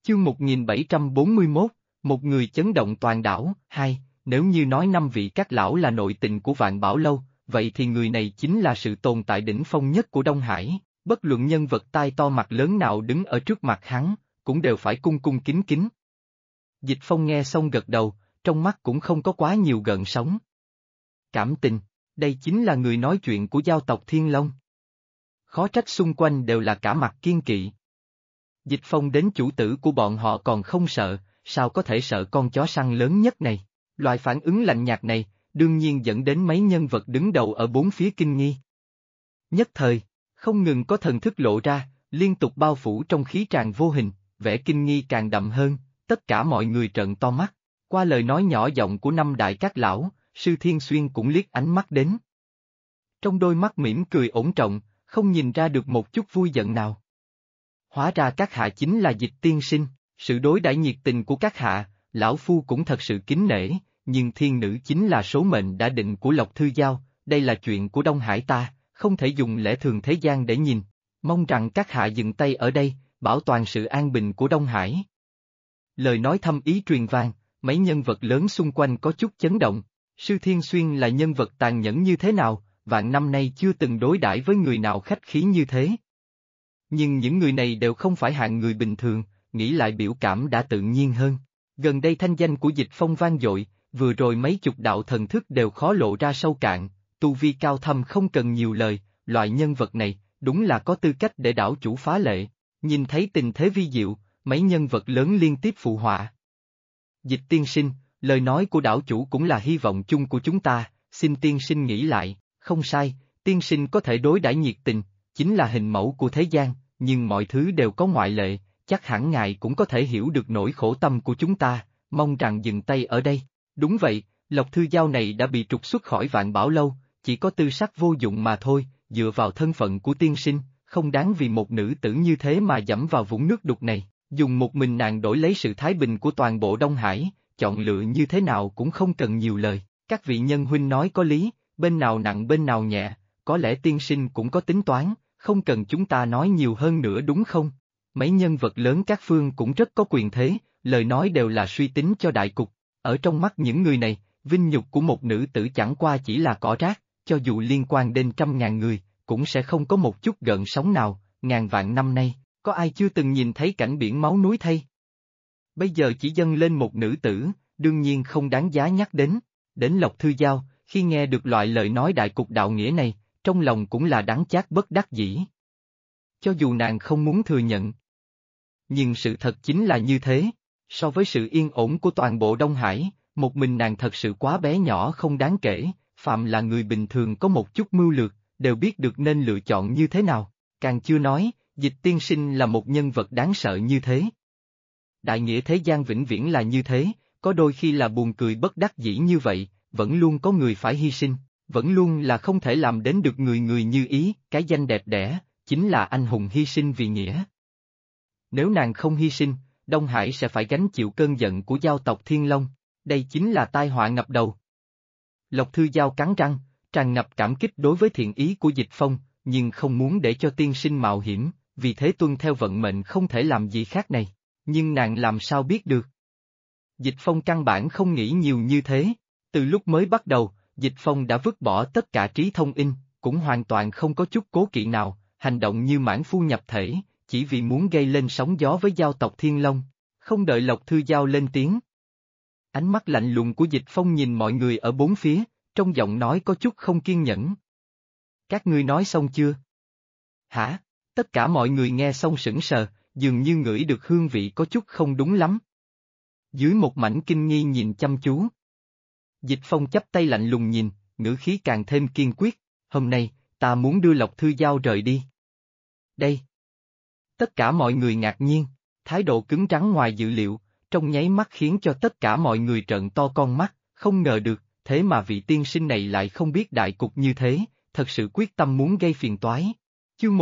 Chương 1741, một người chấn động toàn đảo. Hai, nếu như nói năm vị các lão là nội tình của Vạn Bảo Lâu, vậy thì người này chính là sự tồn tại đỉnh phong nhất của Đông Hải, bất luận nhân vật tai to mặt lớn nào đứng ở trước mặt hắn, cũng đều phải cung cung kính kính. Dịch Phong nghe xong gật đầu, trong mắt cũng không có quá nhiều gợn sóng. Cảm tình, đây chính là người nói chuyện của giao tộc Thiên Long. Khó trách xung quanh đều là cả mặt kiên kỵ. Dịch Phong đến chủ tử của bọn họ còn không sợ, sao có thể sợ con chó săn lớn nhất này? Loại phản ứng lạnh nhạt này, đương nhiên dẫn đến mấy nhân vật đứng đầu ở bốn phía kinh nghi. Nhất thời, không ngừng có thần thức lộ ra, liên tục bao phủ trong khí tràn vô hình, vẻ kinh nghi càng đậm hơn, tất cả mọi người trợn to mắt. Qua lời nói nhỏ giọng của năm đại các lão, Sư Thiên Xuyên cũng liếc ánh mắt đến. Trong đôi mắt mỉm cười ổn trọng, không nhìn ra được một chút vui giận nào. Hóa ra các hạ chính là Dịch tiên sinh, sự đối đãi nhiệt tình của các hạ, lão phu cũng thật sự kính nể, nhưng thiên nữ chính là số mệnh đã định của Lộc Thư Giao, đây là chuyện của Đông Hải ta, không thể dùng lẽ thường thế gian để nhìn, mong rằng các hạ dừng tay ở đây, bảo toàn sự an bình của Đông Hải. Lời nói thâm ý truyền vang, mấy nhân vật lớn xung quanh có chút chấn động, Sư Thiên Xuyên là nhân vật tàn nhẫn như thế nào, vạn năm nay chưa từng đối đãi với người nào khách khí như thế. Nhưng những người này đều không phải hạng người bình thường, nghĩ lại biểu cảm đã tự nhiên hơn. Gần đây thanh danh của Dịch Phong vang dội, vừa rồi mấy chục đạo thần thức đều khó lộ ra sâu cạn, tu vi cao thâm không cần nhiều lời, loại nhân vật này, đúng là có tư cách để đảo chủ phá lệ. Nhìn thấy tình thế vi diệu, mấy nhân vật lớn liên tiếp phụ họa. Dịch tiên sinh, lời nói của đảo chủ cũng là hy vọng chung của chúng ta, xin tiên sinh nghĩ lại, không sai, tiên sinh có thể đối đãi nhiệt tình, chính là hình mẫu của thế gian, nhưng mọi thứ đều có ngoại lệ, chắc hẳn ngài cũng có thể hiểu được nỗi khổ tâm của chúng ta, mong rằng dừng tay ở đây. Đúng vậy, Lộc Thư Giao này đã bị trục xuất khỏi Vạn Bảo Lâu, chỉ có tư sắc vô dụng mà thôi, dựa vào thân phận của tiên sinh, không đáng vì một nữ tử như thế mà dẫm vào vũng nước đục này, dùng một mình nàng đổi lấy sự thái bình của toàn bộ Đông Hải, chọn lựa như thế nào cũng không cần nhiều lời. Các vị nhân huynh nói có lý, bên nào nặng bên nào nhẹ, có lẽ tiên sinh cũng có tính toán, không cần chúng ta nói nhiều hơn nữa đúng không? Mấy nhân vật lớn các phương cũng rất có quyền thế, lời nói đều là suy tính cho đại cục. Ở trong mắt những người này, vinh nhục của một nữ tử chẳng qua chỉ là cỏ rác, cho dù liên quan đến trăm ngàn người, cũng sẽ không có một chút gợn sóng nào, ngàn vạn năm nay, có ai chưa từng nhìn thấy cảnh biển máu núi thay? Bây giờ chỉ dâng lên một nữ tử, đương nhiên không đáng giá nhắc đến. Đến Lộc Thư Giao, khi nghe được loại lời nói đại cục đạo nghĩa này, trong lòng cũng là đắng chát bất đắc dĩ. Cho dù nàng không muốn thừa nhận. Nhưng sự thật chính là như thế, so với sự yên ổn của toàn bộ Đông Hải, một mình nàng thật sự quá bé nhỏ không đáng kể, phạm là người bình thường có một chút mưu lược, đều biết được nên lựa chọn như thế nào, càng chưa nói, Dịch tiên sinh là một nhân vật đáng sợ như thế. Đại nghĩa thế gian vĩnh viễn là như thế, có đôi khi là buồn cười bất đắc dĩ như vậy, vẫn luôn có người phải hy sinh, vẫn luôn là không thể làm đến được người người như ý, cái danh đẹp đẽ, chính là anh hùng hy sinh vì nghĩa. Nếu nàng không hy sinh, Đông Hải sẽ phải gánh chịu cơn giận của giao tộc Thiên Long, đây chính là tai họa ngập đầu. Lộc Thư Giao cắn răng, tràn ngập cảm kích đối với thiện ý của Dịch Phong, nhưng không muốn để cho tiên sinh mạo hiểm, vì thế tuân theo vận mệnh không thể làm gì khác này, nhưng nàng làm sao biết được. Dịch Phong căn bản không nghĩ nhiều như thế, từ lúc mới bắt đầu, Dịch Phong đã vứt bỏ tất cả trí thông in, cũng hoàn toàn không có chút cố kỵ nào, hành động như mãn phu nhập thể, chỉ vì muốn gây lên sóng gió với giao tộc Thiên Long, không đợi Lộc Thư Giao lên tiếng. Ánh mắt lạnh lùng của Dịch Phong nhìn mọi người ở bốn phía, trong giọng nói có chút không kiên nhẫn. Các ngươi nói xong chưa? Hả? Tất cả mọi người nghe xong sững sờ, dường như ngửi được hương vị có chút không đúng lắm. Dưới một mảnh kinh nghi nhìn chăm chú. Dịch Phong chắp tay lạnh lùng nhìn, ngữ khí càng thêm kiên quyết, hôm nay, ta muốn đưa Lộc Thư Giao rời đi. Đây. Tất cả mọi người ngạc nhiên, thái độ cứng rắn ngoài dự liệu, trong nháy mắt khiến cho tất cả mọi người trợn to con mắt, không ngờ được, thế mà vị tiên sinh này lại không biết đại cục như thế, thật sự quyết tâm muốn gây phiền toái. Chương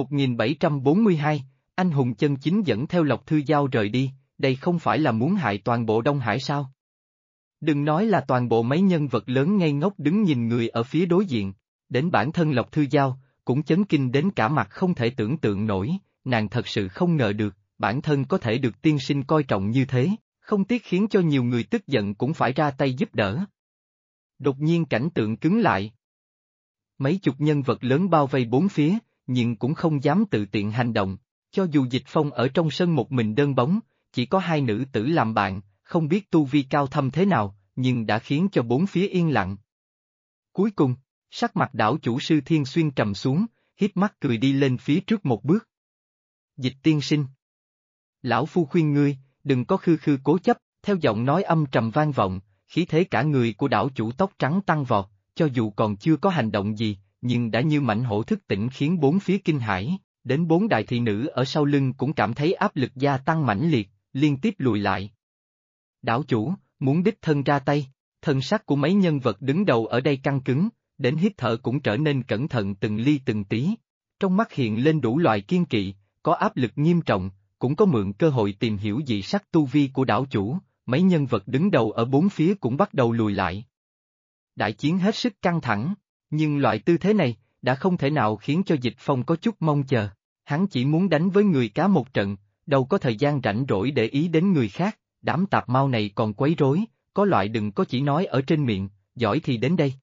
1742, anh hùng chân chính dẫn theo Lộc Thư Giao rời đi, đây không phải là muốn hại toàn bộ Đông Hải sao? Đừng nói là toàn bộ mấy nhân vật lớn ngây ngốc đứng nhìn người ở phía đối diện, đến bản thân Lộc Thư Giao, cũng chấn kinh đến cả mặt không thể tưởng tượng nổi, nàng thật sự không ngờ được, bản thân có thể được tiên sinh coi trọng như thế, không tiếc khiến cho nhiều người tức giận cũng phải ra tay giúp đỡ. Đột nhiên cảnh tượng cứng lại. Mấy chục nhân vật lớn bao vây bốn phía, nhưng cũng không dám tự tiện hành động, cho dù Dịch Phong ở trong sân một mình đơn bóng, chỉ có hai nữ tử làm bạn, không biết tu vi cao thâm thế nào, nhưng đã khiến cho bốn phía yên lặng. Cuối cùng, sắc mặt đảo chủ Sư Thiên Xuyên trầm xuống, híp mắt cười đi lên phía trước một bước. Dịch tiên sinh. Lão phu khuyên ngươi, đừng có khư khư cố chấp, theo giọng nói âm trầm vang vọng, khí thế cả người của đảo chủ tóc trắng tăng vọt, cho dù còn chưa có hành động gì, nhưng đã như mãnh hổ thức tỉnh khiến bốn phía kinh hãi, đến bốn đại thị nữ ở sau lưng cũng cảm thấy áp lực gia tăng mãnh liệt, liên tiếp lùi lại. Đảo chủ, muốn đích thân ra tay, thân sắc của mấy nhân vật đứng đầu ở đây căng cứng, đến hít thở cũng trở nên cẩn thận từng ly từng tí. Trong mắt hiện lên đủ loại kiên kỵ, có áp lực nghiêm trọng, cũng có mượn cơ hội tìm hiểu dị sắc tu vi của đảo chủ, mấy nhân vật đứng đầu ở bốn phía cũng bắt đầu lùi lại. Đại chiến hết sức căng thẳng, nhưng loại tư thế này, đã không thể nào khiến cho Dịch Phong có chút mong chờ. Hắn chỉ muốn đánh với người cá một trận, đâu có thời gian rảnh rỗi để ý đến người khác, đám tạp mau này còn quấy rối, có loại đừng có chỉ nói ở trên miệng, giỏi thì đến đây.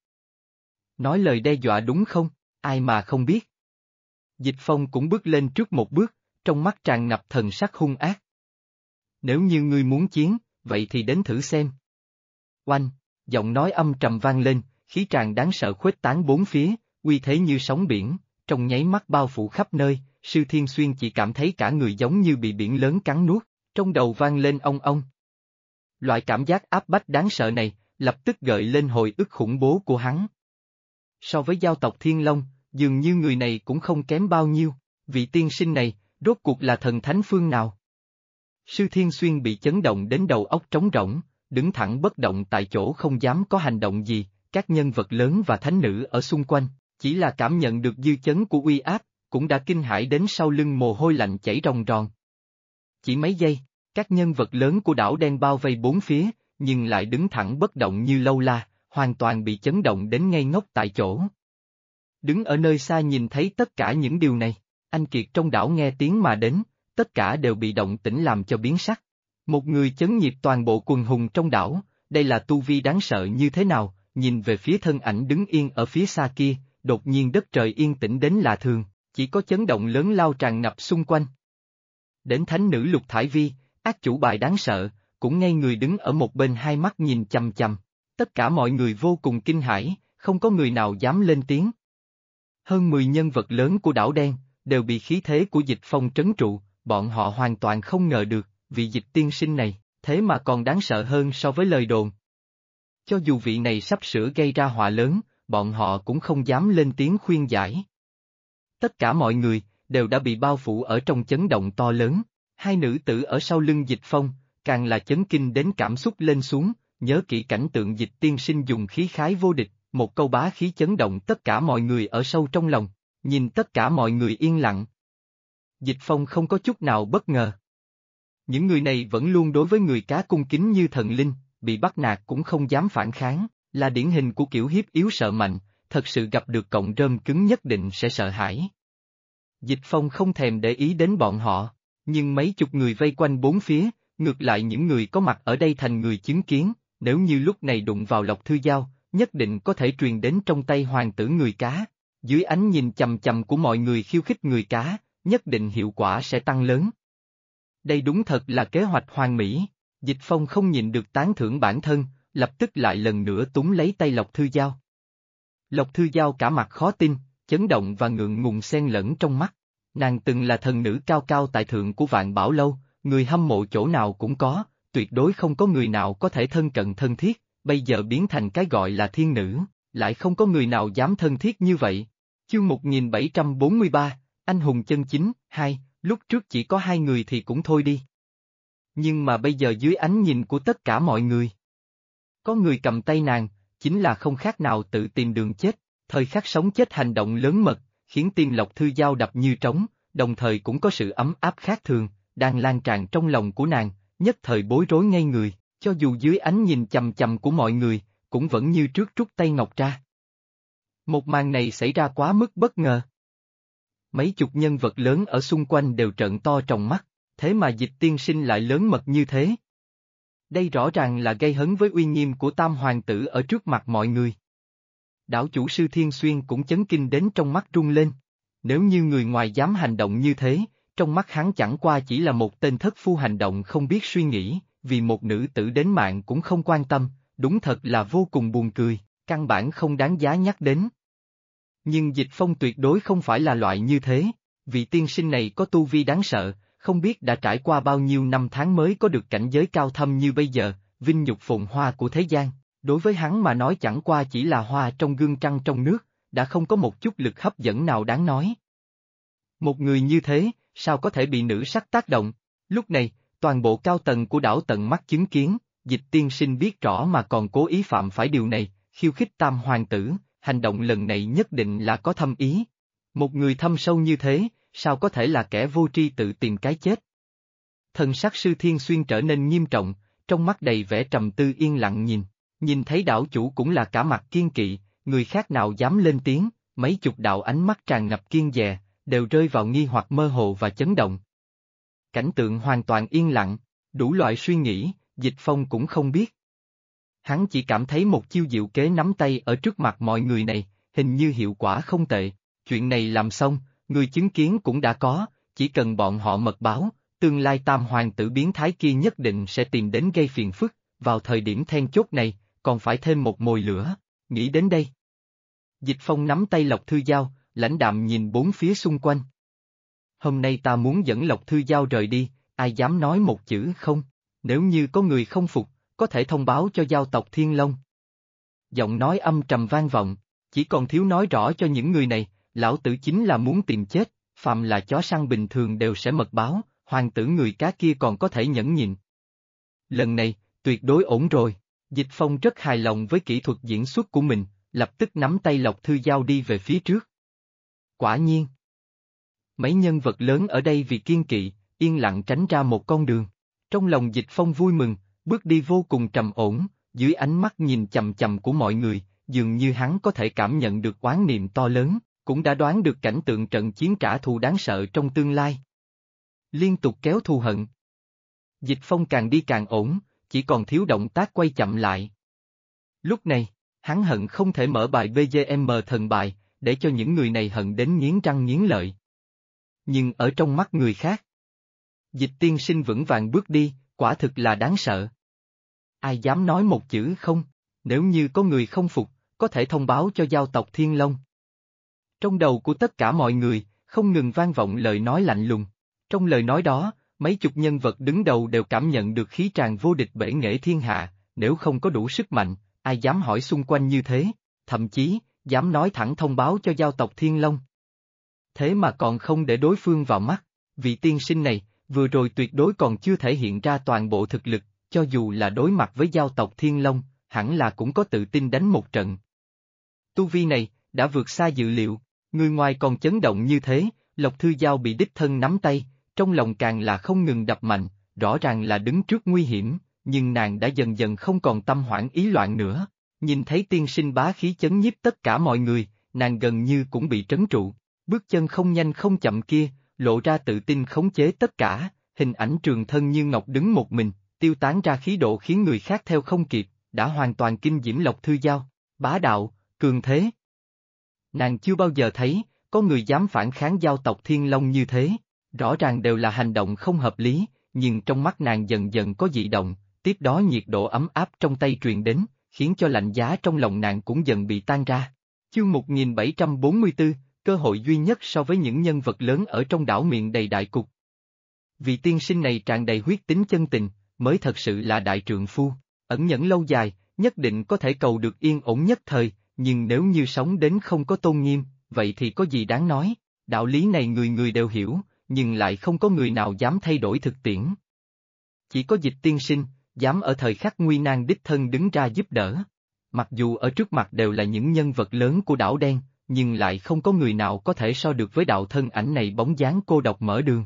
Nói lời đe dọa đúng không, ai mà không biết. Dịch Phong cũng bước lên trước một bước, trong mắt tràn ngập thần sắc hung ác. Nếu như ngươi muốn chiến, vậy thì đến thử xem. Oanh, giọng nói âm trầm vang lên, khí tràn đáng sợ khuếch tán bốn phía, uy thế như sóng biển, trong nháy mắt bao phủ khắp nơi, Sư Thiên Xuyên chỉ cảm thấy cả người giống như bị biển lớn cắn nuốt, trong đầu vang lên ong ong. Loại cảm giác áp bách đáng sợ này, lập tức gợi lên hồi ức khủng bố của hắn. So với giao tộc Thiên Long, dường như người này cũng không kém bao nhiêu, vị tiên sinh này, rốt cuộc là thần thánh phương nào? Sư Thiên Xuyên bị chấn động đến đầu óc trống rỗng, đứng thẳng bất động tại chỗ không dám có hành động gì, các nhân vật lớn và thánh nữ ở xung quanh, chỉ là cảm nhận được dư chấn của uy áp, cũng đã kinh hãi đến sau lưng mồ hôi lạnh chảy ròng ròng. Chỉ mấy giây, các nhân vật lớn của đảo đen bao vây bốn phía, nhưng lại đứng thẳng bất động như lâu la, hoàn toàn bị chấn động đến ngây ngốc tại chỗ. Đứng ở nơi xa nhìn thấy tất cả những điều này, anh Kiệt trong đảo nghe tiếng mà đến, tất cả đều bị động tĩnh làm cho biến sắc. Một người chấn nhiếp toàn bộ quần hùng trong đảo, đây là tu vi đáng sợ như thế nào, nhìn về phía thân ảnh đứng yên ở phía xa kia, đột nhiên đất trời yên tĩnh đến lạ thường, chỉ có chấn động lớn lao tràn ngập xung quanh. Đến thánh nữ Lục Thải Vi, ác chủ bài đáng sợ, cũng ngay người đứng ở một bên hai mắt nhìn chằm chằm, tất cả mọi người vô cùng kinh hãi, không có người nào dám lên tiếng. Hơn 10 nhân vật lớn của đảo đen, đều bị khí thế của Dịch Phong trấn trụ, bọn họ hoàn toàn không ngờ được, vị Dịch tiên sinh này, thế mà còn đáng sợ hơn so với lời đồn. Cho dù vị này sắp sửa gây ra họa lớn, bọn họ cũng không dám lên tiếng khuyên giải. Tất cả mọi người, đều đã bị bao phủ ở trong chấn động to lớn, hai nữ tử ở sau lưng Dịch Phong, càng là chấn kinh đến cảm xúc lên xuống, nhớ kỹ cảnh tượng Dịch tiên sinh dùng khí khái vô địch, một câu bá khí chấn động tất cả mọi người ở sâu trong lòng, nhìn tất cả mọi người yên lặng. Dịch Phong không có chút nào bất ngờ. Những người này vẫn luôn đối với người cá cung kính như thần linh, bị bắt nạt cũng không dám phản kháng, là điển hình của kiểu hiếp yếu sợ mạnh, thật sự gặp được cọng rơm cứng nhất định sẽ sợ hãi. Dịch Phong không thèm để ý đến bọn họ, nhưng mấy chục người vây quanh bốn phía, ngược lại những người có mặt ở đây thành người chứng kiến, nếu như lúc này đụng vào Lộc Thư Giao, nhất định có thể truyền đến trong tay hoàng tử người cá. Dưới ánh nhìn chằm chằm của mọi người khiêu khích người cá, nhất định hiệu quả sẽ tăng lớn. Đây đúng thật là kế hoạch hoàn mỹ, Dịch Phong không nhịn được tán thưởng bản thân, lập tức lại lần nữa túm lấy tay Lộc Thư Giao. Lộc Thư Giao cả mặt khó tin, chấn động và ngượng ngùng xen lẫn trong mắt. Nàng từng là thần nữ cao cao tại thượng của Vạn Bảo Lâu, người hâm mộ chỗ nào cũng có, tuyệt đối không có người nào có thể thân cận thân thiết, bây giờ biến thành cái gọi là thiên nữ, lại không có người nào dám thân thiết như vậy. Chương 1743, Anh hùng chân chính, 2, lúc trước chỉ có hai người thì cũng thôi đi. Nhưng mà bây giờ dưới ánh nhìn của tất cả mọi người, có người cầm tay nàng, chính là không khác nào tự tìm đường chết, thời khắc sống chết hành động lớn mật, khiến tim Lộc Thư Giao đập như trống, đồng thời cũng có sự ấm áp khác thường, đang lan tràn trong lòng của nàng, nhất thời bối rối ngay người, cho dù dưới ánh nhìn chằm chằm của mọi người, cũng vẫn như trước rút tay ngọc ra. Một màn này xảy ra quá mức bất ngờ. Mấy chục nhân vật lớn ở xung quanh đều trợn to tròng mắt, Thế mà Dịch tiên sinh lại lớn mật như thế. Đây rõ ràng là gây hấn với uy nghiêm của Tam hoàng tử ở trước mặt mọi người. Đảo chủ Sư Thiên Xuyên cũng chấn kinh đến trong mắt rung lên. Nếu như người ngoài dám hành động như thế, trong mắt hắn chẳng qua chỉ là một tên thất phu hành động không biết suy nghĩ, vì một nữ tử đến mạng cũng không quan tâm, đúng thật là vô cùng buồn cười, căn bản không đáng giá nhắc đến. Nhưng Dịch Phong tuyệt đối không phải là loại như thế, vị tiên sinh này có tu vi đáng sợ, không biết đã trải qua bao nhiêu năm tháng mới có được cảnh giới cao thâm như bây giờ, vinh nhục phồn hoa của thế gian, đối với hắn mà nói chẳng qua chỉ là hoa trong gương trăng trong nước, đã không có một chút lực hấp dẫn nào đáng nói. Một người như thế, sao có thể bị nữ sắc tác động? Lúc này, toàn bộ cao tầng của đảo tận mắt chứng kiến, Dịch tiên sinh biết rõ mà còn cố ý phạm phải điều này, khiêu khích Tam hoàng tử, hành động lần này nhất định là có thâm ý. Một người thâm sâu như thế, sao có thể là kẻ vô tri tự tìm cái chết? Thần sắc Sư Thiên Xuyên trở nên nghiêm trọng, trong mắt đầy vẻ trầm tư yên lặng nhìn thấy đảo chủ cũng là cả mặt kiên kỵ, người khác nào dám lên tiếng, mấy chục đạo ánh mắt tràn ngập kiêng dè, đều rơi vào nghi hoặc mơ hồ và chấn động. Cảnh tượng hoàn toàn yên lặng, đủ loại suy nghĩ, Dịch Phong cũng không biết. Hắn chỉ cảm thấy một chiêu diệu kế nắm tay ở trước mặt mọi người này, hình như hiệu quả không tệ, chuyện này làm xong, người chứng kiến cũng đã có, chỉ cần bọn họ mật báo, tương lai Tam hoàng tử biến thái kia nhất định sẽ tìm đến gây phiền phức, vào thời điểm then chốt này, còn phải thêm một mồi lửa, nghĩ đến đây. Dịch Phong nắm tay Lộc Thư Giao, lãnh đạm nhìn bốn phía xung quanh. Hôm nay ta muốn dẫn Lộc Thư Giao rời đi, ai dám nói một chữ không, nếu như có người không phục, có thể thông báo cho giao tộc Thiên Long. Giọng nói âm trầm vang vọng, chỉ còn thiếu nói rõ cho những người này, lão tử chính là muốn tìm chết, phàm là chó săn bình thường đều sẽ mật báo, hoàng tử người cá kia còn có thể nhẫn nhịn. Lần này, tuyệt đối ổn rồi, Dịch Phong rất hài lòng với kỹ thuật diễn xuất của mình, lập tức nắm tay Lộc Thư Giao đi về phía trước. Quả nhiên, mấy nhân vật lớn ở đây vì kiên kỵ, yên lặng tránh ra một con đường. Trong lòng Dịch Phong vui mừng, bước đi vô cùng trầm ổn, dưới ánh mắt nhìn chằm chằm của mọi người, dường như hắn có thể cảm nhận được oán niệm to lớn, cũng đã đoán được cảnh tượng trận chiến trả thù đáng sợ trong tương lai. Liên tục kéo thù hận. Dịch Phong càng đi càng ổn, chỉ còn thiếu động tác quay chậm lại. Lúc này, hắn hận không thể mở bài BGM thần bài, để cho những người này hận đến nghiến răng nghiến lợi. Nhưng ở trong mắt người khác, Dịch tiên sinh vững vàng bước đi, quả thực là đáng sợ. Ai dám nói một chữ không, nếu như có người không phục, có thể thông báo cho giao tộc Thiên Long. Trong đầu của tất cả mọi người, không ngừng vang vọng lời nói lạnh lùng. Trong lời nói đó, mấy chục nhân vật đứng đầu đều cảm nhận được khí tràn vô địch bể nghệ thiên hạ, nếu không có đủ sức mạnh, ai dám hỏi xung quanh như thế, thậm chí, dám nói thẳng thông báo cho giao tộc Thiên Long. Thế mà còn không để đối phương vào mắt, vị tiên sinh này, vừa rồi tuyệt đối còn chưa thể hiện ra toàn bộ thực lực, cho dù là đối mặt với giao tộc Thiên Long, hẳn là cũng có tự tin đánh một trận. Tu vi này, đã vượt xa dự liệu, người ngoài còn chấn động như thế, Lộc Thư Giao bị đích thân nắm tay, trong lòng càng là không ngừng đập mạnh, rõ ràng là đứng trước nguy hiểm, nhưng nàng đã dần dần không còn tâm hoảng ý loạn nữa. Nhìn thấy tiên sinh bá khí chấn nhiếp tất cả mọi người, nàng gần như cũng bị trấn trụ, bước chân không nhanh không chậm kia, lộ ra tự tin khống chế tất cả, hình ảnh trường thân như ngọc đứng một mình, tiêu tán ra khí độ khiến người khác theo không kịp, đã hoàn toàn kinh diễm Lộc Thư Giao, bá đạo, cường thế. Nàng chưa bao giờ thấy, có người dám phản kháng giao tộc Thiên Long như thế, rõ ràng đều là hành động không hợp lý, nhưng trong mắt nàng dần dần có dị động, tiếp đó nhiệt độ ấm áp trong tay truyền đến, khiến cho lạnh giá trong lòng nàng cũng dần bị tan ra. Chương 1744, cơ hội duy nhất so với những nhân vật lớn ở trong đảo miệng đầy đại cục. Vị tiên sinh này tràn đầy huyết tính chân tình, mới thật sự là đại trượng phu, ẩn nhẫn lâu dài, nhất định có thể cầu được yên ổn nhất thời, nhưng nếu như sống đến không có tôn nghiêm, vậy thì có gì đáng nói, đạo lý này người người đều hiểu, nhưng lại không có người nào dám thay đổi thực tiễn. Chỉ có Dịch tiên sinh, dám ở thời khắc nguy nan đích thân đứng ra giúp đỡ. Mặc dù ở trước mặt đều là những nhân vật lớn của đảo đen, nhưng lại không có người nào có thể so được với đạo thân ảnh này bóng dáng cô độc mở đường.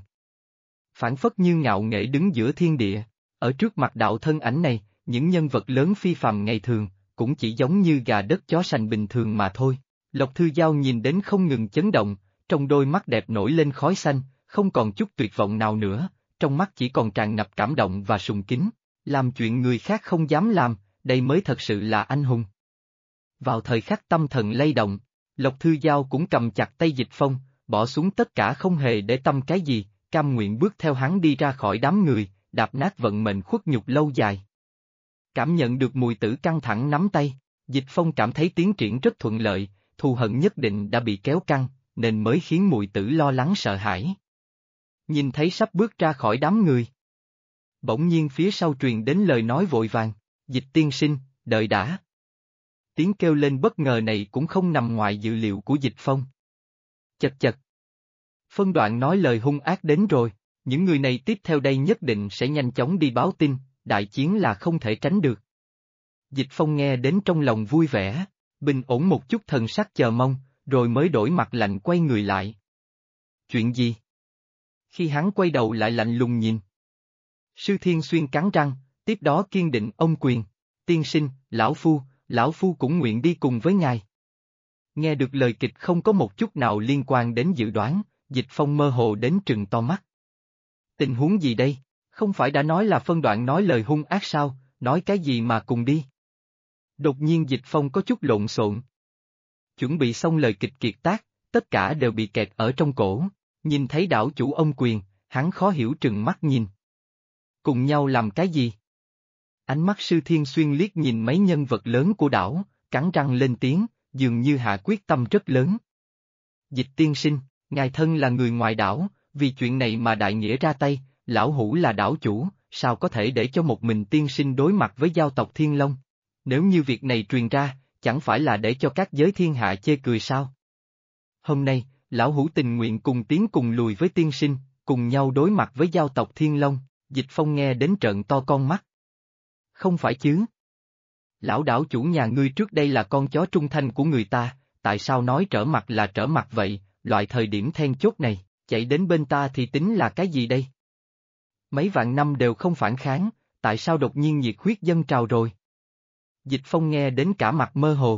Phản phất như ngạo nghễ đứng giữa thiên địa, ở trước mặt đạo thân ảnh này, những nhân vật lớn phi phàm ngày thường, cũng chỉ giống như gà đất chó sành bình thường mà thôi. Lộc Thư Giao nhìn đến không ngừng chấn động, trong đôi mắt đẹp nổi lên khói xanh, không còn chút tuyệt vọng nào nữa, trong mắt chỉ còn tràn ngập cảm động và sùng kính. Làm chuyện người khác không dám làm, đây mới thật sự là anh hùng. Vào thời khắc tâm thần lay động, Lộc Thư Giao cũng cầm chặt tay Dịch Phong, bỏ xuống tất cả không hề để tâm cái gì, cam nguyện bước theo hắn đi ra khỏi đám người, đạp nát vận mệnh khuất nhục lâu dài. Cảm nhận được mùi tử căng thẳng nắm tay, Dịch Phong cảm thấy tiến triển rất thuận lợi, thù hận nhất định đã bị kéo căng, nên mới khiến mùi tử lo lắng sợ hãi. Nhìn thấy sắp bước ra khỏi đám người. Bỗng nhiên phía sau truyền đến lời nói vội vàng, Dịch tiên sinh, đợi đã. Tiếng kêu lên bất ngờ này cũng không nằm ngoài dự liệu của Dịch Phong. Chật chật. Phân Đoạn nói lời hung ác đến rồi, những người này tiếp theo đây nhất định sẽ nhanh chóng đi báo tin, đại chiến là không thể tránh được. Dịch Phong nghe đến trong lòng vui vẻ, bình ổn một chút thần sắc chờ mong, rồi mới đổi mặt lạnh quay người lại. Chuyện gì? Khi hắn quay đầu lại lạnh lùng nhìn. Sư Thiên Xuyên cắn răng, tiếp đó kiên định ông quyền, tiên sinh, lão phu cũng nguyện đi cùng với ngài. Nghe được lời kịch không có một chút nào liên quan đến dự đoán, Dịch Phong mơ hồ đến trừng to mắt. Tình huống gì đây? Không phải đã nói là Phân Đoạn nói lời hung ác sao, nói cái gì mà cùng đi? Đột nhiên Dịch Phong có chút lộn xộn. Chuẩn bị xong lời kịch kiệt tác, tất cả đều bị kẹt ở trong cổ, nhìn thấy đảo chủ ông quyền, hắn khó hiểu trừng mắt nhìn. Cùng nhau làm cái gì? Ánh mắt Sư Thiên Xuyên liếc nhìn mấy nhân vật lớn của đảo, cắn răng lên tiếng, dường như hạ quyết tâm rất lớn. Dịch tiên sinh, ngài thân là người ngoài đảo, vì chuyện này mà đại nghĩa ra tay, lão hủ là đảo chủ, sao có thể để cho một mình tiên sinh đối mặt với giao tộc Thiên Long? Nếu như việc này truyền ra, chẳng phải là để cho các giới thiên hạ chê cười sao? Hôm nay, lão hủ tình nguyện cùng tiến cùng lùi với tiên sinh, cùng nhau đối mặt với giao tộc Thiên Long. Dịch Phong nghe đến trợn to con mắt. Không phải chứ? Lão đảo chủ nhà ngươi trước đây là con chó trung thành của người ta, tại sao nói trở mặt là trở mặt vậy, loại thời điểm then chốt này, chạy đến bên ta thì tính là cái gì đây? Mấy vạn năm đều không phản kháng, tại sao đột nhiên nhiệt huyết dâng trào rồi? Dịch Phong nghe đến cả mặt mơ hồ.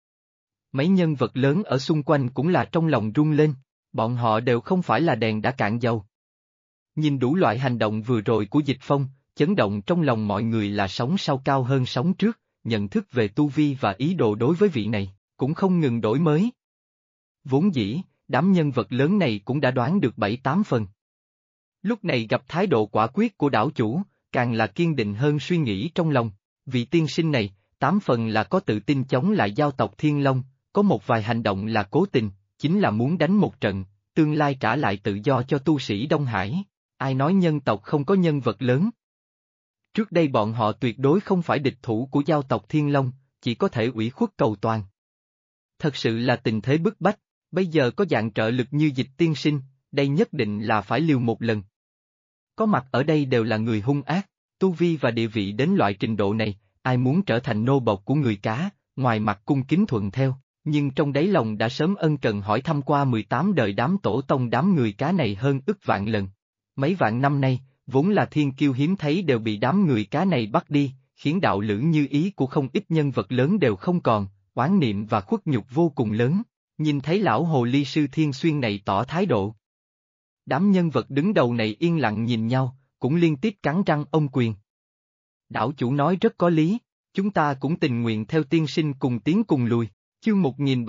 Mấy nhân vật lớn ở xung quanh cũng là trong lòng rung lên, bọn họ đều không phải là đèn đã cạn dầu. Nhìn đủ loại hành động vừa rồi của Dịch Phong, chấn động trong lòng mọi người là sóng sau cao hơn sóng trước, nhận thức về tu vi và ý đồ đối với vị này, cũng không ngừng đổi mới. Vốn dĩ, đám nhân vật lớn này cũng đã đoán được 7-8 phần. Lúc này gặp thái độ quả quyết của đảo chủ, càng là kiên định hơn suy nghĩ trong lòng, vị tiên sinh này, 8 phần là có tự tin chống lại giao tộc Thiên Long, có một vài hành động là cố tình, chính là muốn đánh một trận, tương lai trả lại tự do cho tu sĩ Đông Hải. Ai nói nhân tộc không có nhân vật lớn? Trước đây bọn họ tuyệt đối không phải địch thủ của giao tộc Thiên Long, chỉ có thể ủy khuất cầu toàn. Thật sự là tình thế bức bách, bây giờ có dạng trợ lực như Dịch tiên sinh, đây nhất định là phải liều một lần. Có mặt ở đây đều là người hung ác, tu vi và địa vị đến loại trình độ này, ai muốn trở thành nô bộc của người cá, ngoài mặt cung kính thuận theo, nhưng trong đáy lòng đã sớm ân cần hỏi thăm qua 18 đời đám tổ tông đám người cá này hơn ức vạn lần. Mấy vạn năm nay, vốn là thiên kiêu hiếm thấy đều bị đám người cá này bắt đi, khiến đạo lữ như ý của không ít nhân vật lớn đều không còn, oán niệm và khuất nhục vô cùng lớn, nhìn thấy lão hồ ly Sư Thiên Xuyên này tỏ thái độ. Đám nhân vật đứng đầu này yên lặng nhìn nhau, cũng liên tiếp cắn răng ông quyền. Đảo chủ nói rất có lý, chúng ta cũng tình nguyện theo tiên sinh cùng tiến cùng lùi, chương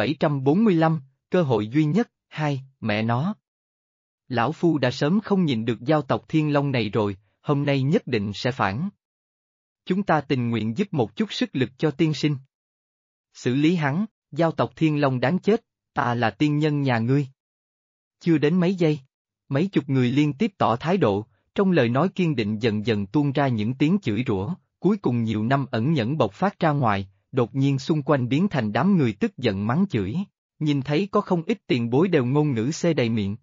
1745, cơ hội duy nhất, 2, mẹ nó. Lão Phu đã sớm không nhìn được giao tộc Thiên Long này rồi, hôm nay nhất định sẽ phản. Chúng ta tình nguyện giúp một chút sức lực cho tiên sinh. Xử lý hắn, giao tộc Thiên Long đáng chết, ta là tiên nhân nhà ngươi. Chưa đến mấy giây, mấy chục người liên tiếp tỏ thái độ, trong lời nói kiên định dần dần tuôn ra những tiếng chửi rủa, cuối cùng nhiều năm ẩn nhẫn bộc phát ra ngoài, đột nhiên xung quanh biến thành đám người tức giận mắng chửi, nhìn thấy có không ít tiền bối đều ngôn ngữ xê đầy miệng.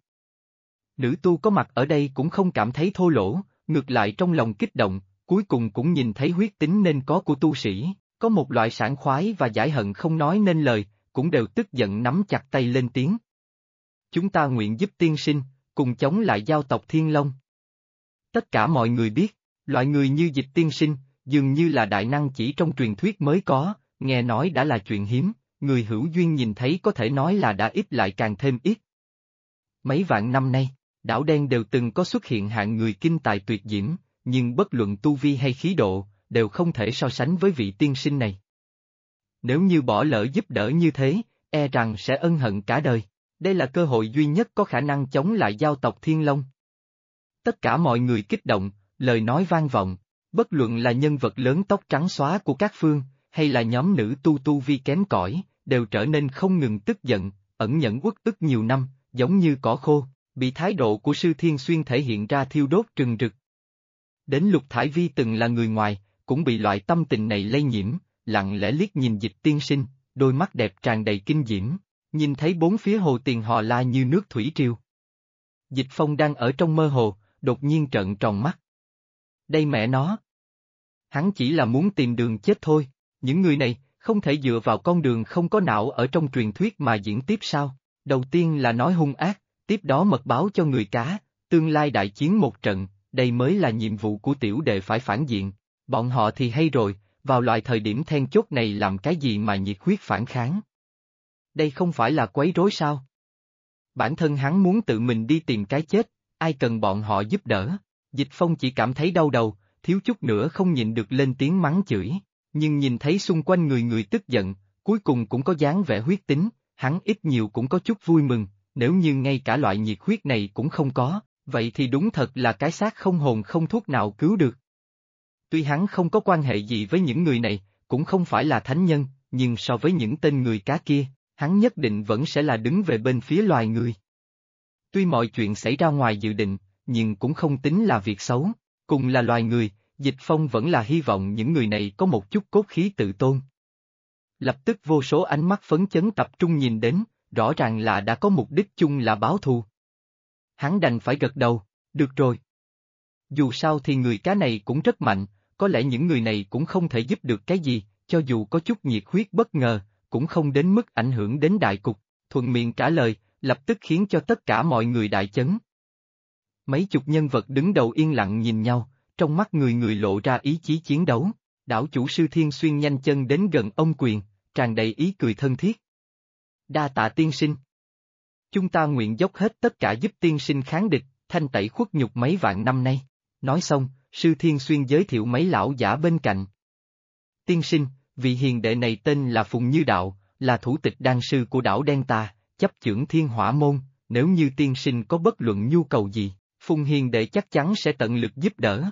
Nữ tu có mặt ở đây cũng không cảm thấy thô lỗ, ngược lại trong lòng kích động, cuối cùng cũng nhìn thấy huyết tính nên có của tu sĩ, có một loại sảng khoái và giải hận không nói nên lời, cũng đều tức giận nắm chặt tay lên tiếng. Chúng ta nguyện giúp tiên sinh, cùng chống lại giao tộc Thiên Long. Tất cả mọi người biết, loại người như Dịch tiên sinh, dường như là đại năng chỉ trong truyền thuyết mới có, nghe nói đã là chuyện hiếm, người hữu duyên nhìn thấy có thể nói là đã ít lại càng thêm ít. Mấy vạn năm nay, đảo đen đều từng có xuất hiện hạng người kinh tài tuyệt diễm, nhưng bất luận tu vi hay khí độ, đều không thể so sánh với vị tiên sinh này. Nếu như bỏ lỡ giúp đỡ như thế, e rằng sẽ ân hận cả đời. Đây là cơ hội duy nhất có khả năng chống lại giao tộc Thiên Long. Tất cả mọi người kích động, lời nói vang vọng, bất luận là nhân vật lớn tóc trắng xóa của các phương, hay là nhóm nữ tu vi kém cỏi, đều trở nên không ngừng tức giận, ẩn nhẫn uất ức nhiều năm, giống như cỏ khô, bị thái độ của Sư Thiên Xuyên thể hiện ra thiêu đốt rừng rực. Đến Lục Thải Vi từng là người ngoài, cũng bị loại tâm tình này lây nhiễm, lặng lẽ liếc nhìn Dịch tiên sinh, đôi mắt đẹp tràn đầy kinh diễm, nhìn thấy bốn phía hồ tiền hò la như nước thủy triều. Dịch Phong đang ở trong mơ hồ, đột nhiên trợn tròn mắt. Đây mẹ nó! Hắn chỉ là muốn tìm đường chết thôi, những người này, không thể dựa vào con đường không có não ở trong truyền thuyết mà diễn tiếp sao? Đầu tiên là nói hung ác, tiếp đó mật báo cho người cá, tương lai đại chiến một trận, đây mới là nhiệm vụ của tiểu đệ phải phản diện. Bọn họ thì hay rồi, vào loại thời điểm then chốt này làm cái gì mà nhiệt huyết phản kháng? Đây không phải là quấy rối sao? Bản thân hắn muốn tự mình đi tìm cái chết, ai cần bọn họ giúp đỡ? Dịch Phong chỉ cảm thấy đau đầu, thiếu chút nữa không nhịn được lên tiếng mắng chửi, nhưng nhìn thấy xung quanh người người tức giận, cuối cùng cũng có dáng vẻ huyết tính, hắn ít nhiều cũng có chút vui mừng, nếu như ngay cả loại nhiệt huyết này cũng không có, vậy thì đúng thật là cái xác không hồn không thuốc nào cứu được. Tuy hắn không có quan hệ gì với những người này, cũng không phải là thánh nhân, nhưng so với những tên người cá kia, hắn nhất định vẫn sẽ là đứng về bên phía loài người. Tuy mọi chuyện xảy ra ngoài dự định, nhưng cũng không tính là việc xấu, cùng là loài người, Dịch Phong vẫn là hy vọng những người này có một chút cốt khí tự tôn. Lập tức vô số ánh mắt phấn chấn tập trung nhìn đến, rõ ràng là đã có mục đích chung là báo thù. Hắn đành phải gật đầu, được rồi. Dù sao thì người cá này cũng rất mạnh, có lẽ những người này cũng không thể giúp được cái gì, cho dù có chút nhiệt huyết bất ngờ, cũng không đến mức ảnh hưởng đến đại cục, thuận miệng trả lời, lập tức khiến cho tất cả mọi người đại chấn. Mấy chục nhân vật đứng đầu yên lặng nhìn nhau, trong mắt người người lộ ra ý chí chiến đấu, đảo chủ Sư Thiên Xuyên nhanh chân đến gần ông Quyền, tràn đầy ý cười thân thiết. Đa tạ tiên sinh. Chúng ta nguyện dốc hết tất cả giúp tiên sinh kháng địch, thanh tẩy khuất nhục mấy vạn năm nay. Nói xong, Sư Thiên Xuyên giới thiệu mấy lão giả bên cạnh. Tiên sinh, vị hiền đệ này tên là Phùng Như Đạo, là thủ tịch đan sư của đảo Đen ta, chấp chưởng Thiên Hỏa Môn, nếu như tiên sinh có bất luận nhu cầu gì, Phùng hiền đệ chắc chắn sẽ tận lực giúp đỡ.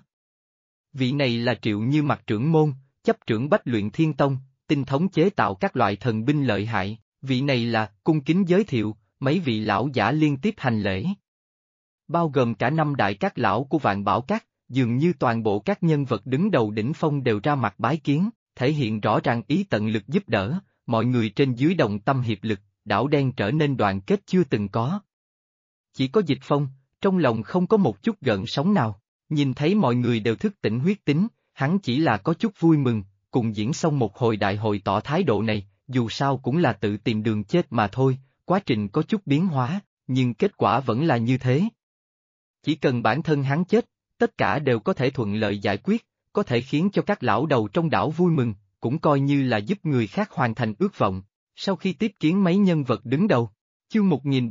Vị này là Triệu Như Mặt trưởng môn, chấp trưởng Bách Luyện Thiên Tông, tinh thống chế tạo các loại thần binh lợi hại, vị này là, cung kính giới thiệu, mấy vị lão giả liên tiếp hành lễ. Bao gồm cả năm đại các lão của Vạn Bảo Các, dường như toàn bộ các nhân vật đứng đầu đỉnh phong đều ra mặt bái kiến, thể hiện rõ ràng ý tận lực giúp đỡ, mọi người trên dưới đồng tâm hiệp lực, đảo đen trở nên đoàn kết chưa từng có. Chỉ có Dịch Phong, trong lòng không có một chút gợn sóng nào, nhìn thấy mọi người đều thức tỉnh huyết tính, hắn chỉ là có chút vui mừng, cùng diễn xong một hồi đại hội tỏ thái độ này, dù sao cũng là tự tìm đường chết mà thôi, quá trình có chút biến hóa, nhưng kết quả vẫn là như thế. Chỉ cần bản thân hắn chết, tất cả đều có thể thuận lợi giải quyết, có thể khiến cho các lão đầu trong đảo vui mừng, cũng coi như là giúp người khác hoàn thành ước vọng. Sau khi tiếp kiến mấy nhân vật đứng đầu, chương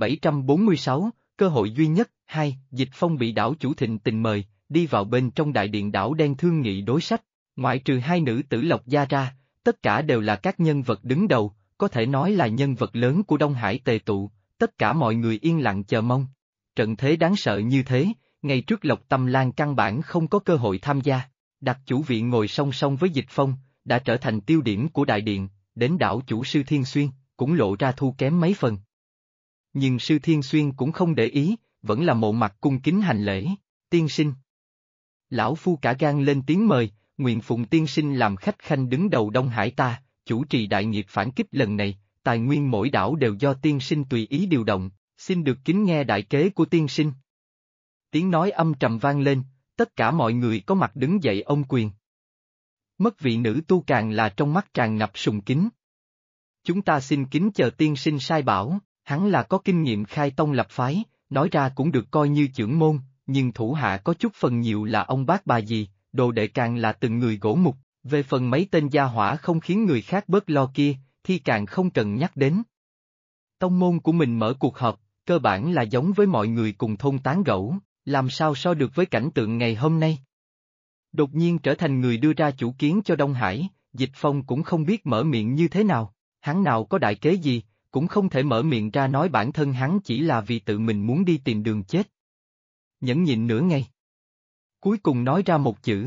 1746, cơ hội duy nhất, 2, Dịch Phong bị đảo chủ Thịnh Tình mời, đi vào bên trong đại điện đảo đen thương nghị đối sách, ngoại trừ hai nữ tử Lộc Gia ra, tất cả đều là các nhân vật đứng đầu, có thể nói là nhân vật lớn của Đông Hải tề tụ, tất cả mọi người yên lặng chờ mong. Trận thế đáng sợ như thế, ngay trước Lộc Tâm Lan căn bản không có cơ hội tham gia, đặt chủ vị ngồi song song với Dịch Phong, đã trở thành tiêu điểm của đại điện, đến đảo chủ Sư Thiên Xuyên, cũng lộ ra thua kém mấy phần. Nhưng Sư Thiên Xuyên cũng không để ý, vẫn là một mặt cung kính hành lễ, tiên sinh. Lão Phu cả gan lên tiếng mời, nguyện phụng tiên sinh làm khách khanh đứng đầu Đông Hải ta, chủ trì đại nghiệp phản kích lần này, tài nguyên mỗi đảo đều do tiên sinh tùy ý điều động, xin được kính nghe đại kế của tiên sinh. Tiếng nói âm trầm vang lên, tất cả mọi người có mặt đứng dậy ôm quyền. Mất vị nữ tu càng là trong mắt tràn ngập sùng kính. Chúng ta xin kính chờ tiên sinh sai bảo, hắn là có kinh nghiệm khai tông lập phái, nói ra cũng được coi như chưởng môn, nhưng thủ hạ có chút phần nhiều là ông bác bà dì, đồ đệ càng là từng người gỗ mục, về phần mấy tên gia hỏa không khiến người khác bớt lo kia, thì càng không cần nhắc đến. Tông môn của mình mở cuộc họp, cơ bản là giống với mọi người cùng thôn tán gẫu, làm sao so được với cảnh tượng ngày hôm nay. Đột nhiên trở thành người đưa ra chủ kiến cho Đông Hải, Dịch Phong cũng không biết mở miệng như thế nào, hắn nào có đại kế gì, cũng không thể mở miệng ra nói bản thân hắn chỉ là vì tự mình muốn đi tìm đường chết. Nhẫn nhịn nửa ngày. Cuối cùng nói ra một chữ.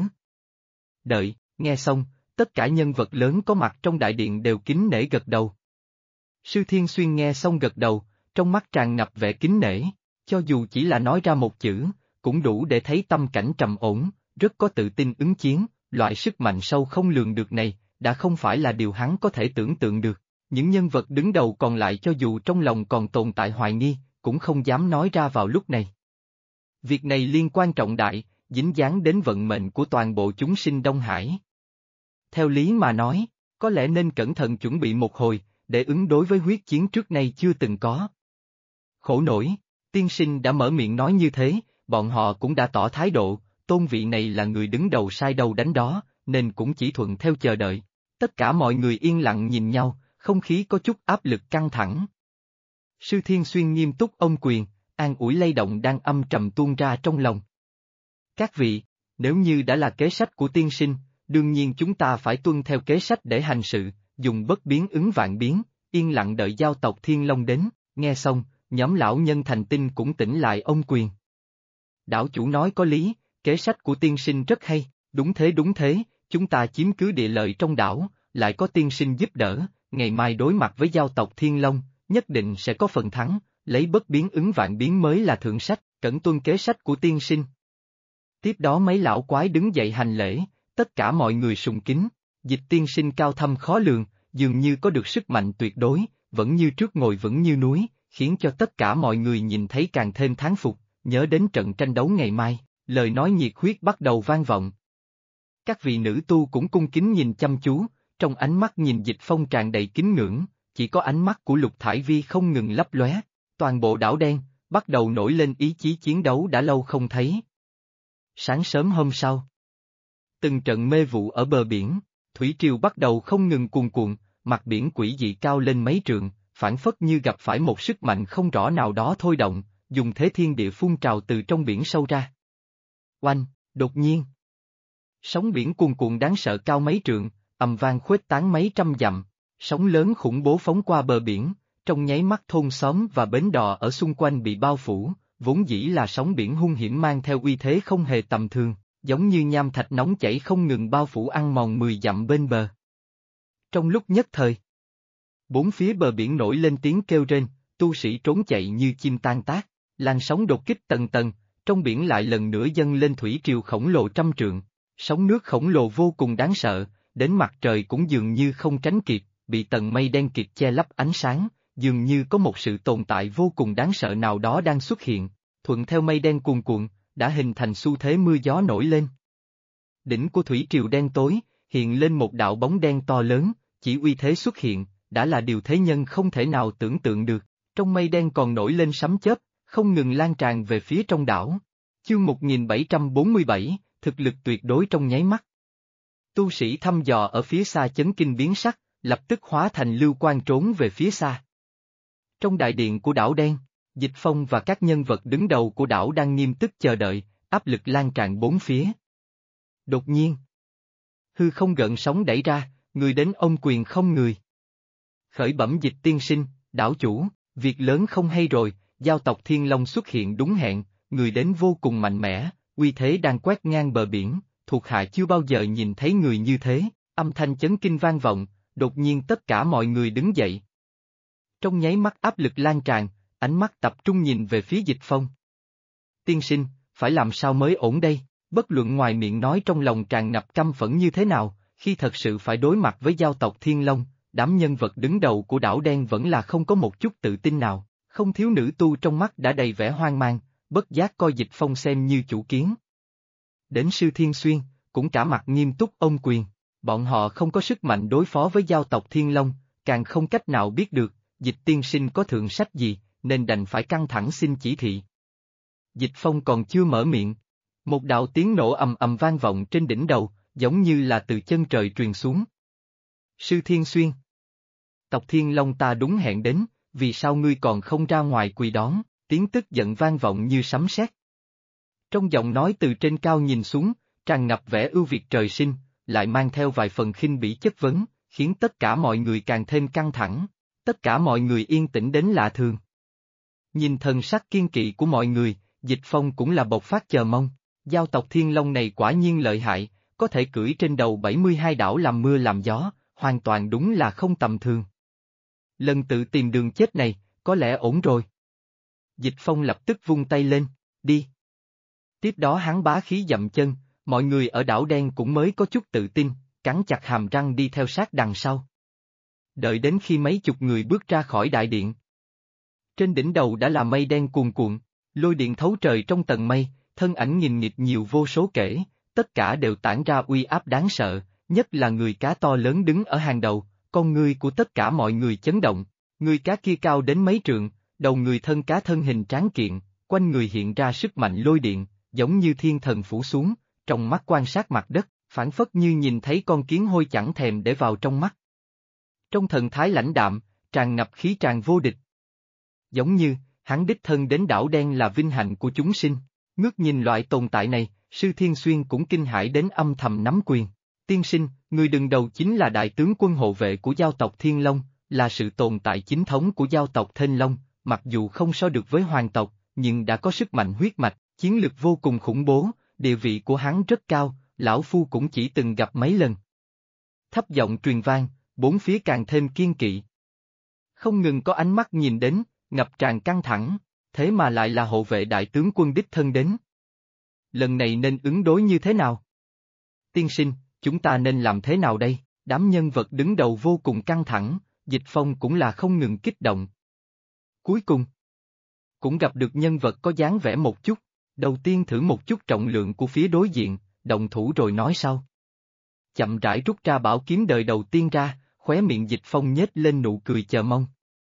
Đợi, nghe xong, tất cả nhân vật lớn có mặt trong đại điện đều kính nể gật đầu. Sư Thiên Xuyên nghe xong gật đầu, trong mắt tràn ngập vẻ kính nể, cho dù chỉ là nói ra một chữ, cũng đủ để thấy tâm cảnh trầm ổn, rất có tự tin ứng chiến, loại sức mạnh sâu không lường được này, đã không phải là điều hắn có thể tưởng tượng được. Những nhân vật đứng đầu còn lại cho dù trong lòng còn tồn tại hoài nghi, cũng không dám nói ra vào lúc này. Việc này liên quan trọng đại, dính dáng đến vận mệnh của toàn bộ chúng sinh Đông Hải. Theo lý mà nói, có lẽ nên cẩn thận chuẩn bị một hồi, để ứng đối với huyết chiến trước nay chưa từng có. Khổ nổi, tiên sinh đã mở miệng nói như thế, bọn họ cũng đã tỏ thái độ, tôn vị này là người đứng đầu sai đâu đánh đó, nên cũng chỉ thuận theo chờ đợi. Tất cả mọi người yên lặng nhìn nhau, không khí có chút áp lực căng thẳng. Sư Thiên Xuyên nghiêm túc ôm quyền, an ủi lay động đang âm trầm tuôn ra trong lòng. Các vị, nếu như đã là kế sách của tiên sinh, đương nhiên chúng ta phải tuân theo kế sách để hành sự, dùng bất biến ứng vạn biến, yên lặng đợi giao tộc Thiên Long đến, nghe xong, nhóm lão nhân thành tinh cũng tỉnh lại ôm quyền. Đảo chủ nói có lý, kế sách của tiên sinh rất hay, đúng thế, chúng ta chiếm cứ địa lợi trong đảo, lại có tiên sinh giúp đỡ, ngày mai đối mặt với giao tộc Thiên Long, nhất định sẽ có phần thắng, lấy bất biến ứng vạn biến mới là thượng sách, cẩn tuân kế sách của tiên sinh. Tiếp đó mấy lão quái đứng dậy hành lễ, tất cả mọi người sùng kính, Dịch tiên sinh cao thâm khó lường, dường như có được sức mạnh tuyệt đối, vẫn như trước ngồi vững như núi, khiến cho tất cả mọi người nhìn thấy càng thêm thán phục, nhớ đến trận tranh đấu ngày mai, lời nói nhiệt huyết bắt đầu vang vọng. Các vị nữ tu cũng cung kính nhìn chăm chú, trong ánh mắt nhìn Dịch Phong tràn đầy kính ngưỡng, chỉ có ánh mắt của Lục Thải Vi không ngừng lấp lóe, toàn bộ đảo đen, bắt đầu nổi lên ý chí chiến đấu đã lâu không thấy. Sáng sớm hôm sau, từng trận mê vụ ở bờ biển, thủy triều bắt đầu không ngừng cuồn cuộn, mặt biển quỷ dị cao lên mấy trượng, phảng phất như gặp phải một sức mạnh không rõ nào đó thôi động, dùng thế thiên địa phun trào từ trong biển sâu ra. Oanh, đột nhiên. Sóng biển cuồn cuộn đáng sợ cao mấy trượng, ầm vang khuếch tán mấy trăm dặm, sóng lớn khủng bố phóng qua bờ biển, trong nháy mắt thôn xóm và bến đò ở xung quanh bị bao phủ, vốn dĩ là sóng biển hung hiểm mang theo uy thế không hề tầm thường, giống như nham thạch nóng chảy không ngừng bao phủ ăn mòn 10 dặm bên bờ. Trong lúc nhất thời, bốn phía bờ biển nổi lên tiếng kêu rên, tu sĩ trốn chạy như chim tan tác, làn sóng đột kích tầng tầng, trong biển lại lần nữa dâng lên thủy triều khổng lồ trăm trượng, sóng nước khổng lồ vô cùng đáng sợ, đến mặt trời cũng dường như không tránh kịp, bị tầng mây đen kịt che lấp ánh sáng, dường như có một sự tồn tại vô cùng đáng sợ nào đó đang xuất hiện, thuận theo mây đen cuồn cuộn, đã hình thành xu thế mưa gió nổi lên. Đỉnh của thủy triều đen tối, hiện lên một đạo bóng đen to lớn, chỉ uy thế xuất hiện, đã là điều thế nhân không thể nào tưởng tượng được, trong mây đen còn nổi lên sấm chớp, không ngừng lan tràn về phía trong đảo. Chương 1747, thực lực tuyệt đối trong nháy mắt. Tu sĩ thăm dò ở phía xa chấn kinh biến sắc, lập tức hóa thành lưu quang trốn về phía xa. Trong đại điện của đảo đen, Dịch Phong và các nhân vật đứng đầu của đảo đang nghiêm túc chờ đợi, áp lực lan tràn bốn phía. Đột nhiên, hư không gợn sóng đẩy ra, người đến ôm quyền không người. Khởi bẩm Dịch tiên sinh, đảo chủ, việc lớn không hay rồi, giao tộc Thiên Long xuất hiện đúng hẹn, người đến vô cùng mạnh mẽ, uy thế đang quét ngang bờ biển, thuộc hạ chưa bao giờ nhìn thấy người như thế, âm thanh chấn kinh vang vọng, đột nhiên tất cả mọi người đứng dậy. Trong nháy mắt áp lực lan tràn, ánh mắt tập trung nhìn về phía Dịch Phong. Tiên sinh, phải làm sao mới ổn đây, bất luận ngoài miệng nói trong lòng tràn ngập căm phẫn như thế nào, khi thật sự phải đối mặt với giao tộc Thiên Long, đám nhân vật đứng đầu của đảo đen vẫn là không có một chút tự tin nào, không thiếu nữ tu trong mắt đã đầy vẻ hoang mang, bất giác coi Dịch Phong xem như chủ kiến. Đến Sư Thiên Xuyên, cũng cả mặt nghiêm túc ôm quyền, bọn họ không có sức mạnh đối phó với giao tộc Thiên Long, càng không cách nào biết được, Dịch tiên sinh có thượng sách gì, nên đành phải căng thẳng xin chỉ thị. Dịch Phong còn chưa mở miệng, một đạo tiếng nổ ầm ầm vang vọng trên đỉnh đầu, giống như là từ chân trời truyền xuống. Sư Thiên Xuyên, tộc Thiên Long ta đúng hẹn đến, vì sao ngươi còn không ra ngoài quỳ đón, tiếng tức giận vang vọng như sấm sét. Trong giọng nói từ trên cao nhìn xuống, tràn ngập vẻ ưu việt trời sinh, lại mang theo vài phần khinh bỉ chất vấn, khiến tất cả mọi người càng thêm căng thẳng. Tất cả mọi người yên tĩnh đến lạ thường. Nhìn thần sắc kiên kỵ của mọi người, Dịch Phong cũng là bộc phát chờ mong. Giao tộc Thiên Long này quả nhiên lợi hại, có thể cưỡi trên đầu 72 đảo làm mưa làm gió, hoàn toàn đúng là không tầm thường. Lần tự tìm đường chết này, có lẽ ổn rồi. Dịch Phong lập tức vung tay lên, đi. Tiếp đó hắn bá khí dậm chân, mọi người ở đảo đen cũng mới có chút tự tin, cắn chặt hàm răng đi theo sát đằng sau. Đợi đến khi mấy chục người bước ra khỏi đại điện. Trên đỉnh đầu đã là mây đen cuồn cuộn, lôi điện thấu trời trong tầng mây, thân ảnh nghìn nghịt nhiều vô số kể, tất cả đều tản ra uy áp đáng sợ, nhất là người cá to lớn đứng ở hàng đầu, con ngươi của tất cả mọi người chấn động, người cá kia cao đến mấy trượng, đầu người thân cá thân hình tráng kiện, quanh người hiện ra sức mạnh lôi điện, giống như thiên thần phủ xuống, trong mắt quan sát mặt đất, phảng phất như nhìn thấy con kiến hôi chẳng thèm để vào trong mắt. Trong thần thái lãnh đạm, tràn ngập khí tràn vô địch. Giống như, hắn đích thân đến đảo đen là vinh hạnh của chúng sinh, ngước nhìn loại tồn tại này, Sư Thiên Xuyên cũng kinh hãi đến âm thầm nắm quyền. Tiên sinh, người đứng đầu chính là đại tướng quân hộ vệ của giao tộc Thiên Long, là sự tồn tại chính thống của giao tộc Thênh Long, mặc dù không so được với hoàng tộc, nhưng đã có sức mạnh huyết mạch, chiến lực vô cùng khủng bố, địa vị của hắn rất cao, lão phu cũng chỉ từng gặp mấy lần. Thấp giọng truyền vang, bốn phía càng thêm kiên kỵ. Không ngừng có ánh mắt nhìn đến, ngập tràn căng thẳng, thế mà lại là hộ vệ đại tướng quân đích thân đến. Lần này nên ứng đối như thế nào? Tiên sinh, chúng ta nên làm thế nào đây? Đám nhân vật đứng đầu vô cùng căng thẳng, Dịch Phong cũng là không ngừng kích động. Cuối cùng, cũng gặp được nhân vật có dáng vẻ một chút, đầu tiên thử một chút trọng lượng của phía đối diện, động thủ rồi nói sau. Chậm rãi rút ra bảo kiếm đời đầu tiên ra, khóe miệng Dịch Phong nhếch lên nụ cười chờ mong.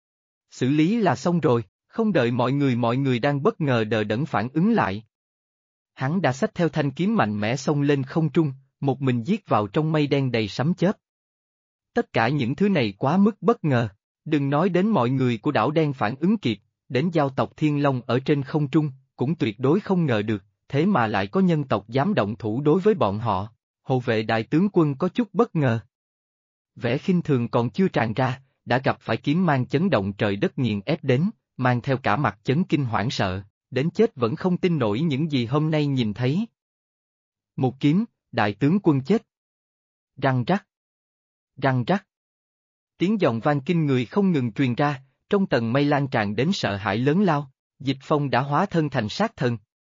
Xử lý là xong rồi, không đợi mọi người đang bất ngờ đờ đẫn phản ứng lại. Hắn đã xách theo thanh kiếm mạnh mẽ xông lên không trung, một mình giết vào trong mây đen đầy sấm chớp. Tất cả những thứ này quá mức bất ngờ, đừng nói đến mọi người của đảo đen phản ứng kịp, đến giao tộc Thiên Long ở trên không trung, cũng tuyệt đối không ngờ được, thế mà lại có nhân tộc dám động thủ đối với bọn họ. Hộ vệ đại tướng quân có chút bất ngờ. Vẻ khinh thường còn chưa tràn ra, đã gặp phải kiếm mang chấn động trời đất nghiền ép đến, mang theo cả mặt chấn kinh hoảng sợ, đến chết vẫn không tin nổi những gì hôm nay nhìn thấy. Một kiếm, đại tướng quân chết. Răng rắc. Răng rắc. Tiếng giòn vang kinh người không ngừng truyền ra, trong tầng mây lan tràn đến sợ hãi lớn lao, Dịch Phong đã hóa thân thành sát thần.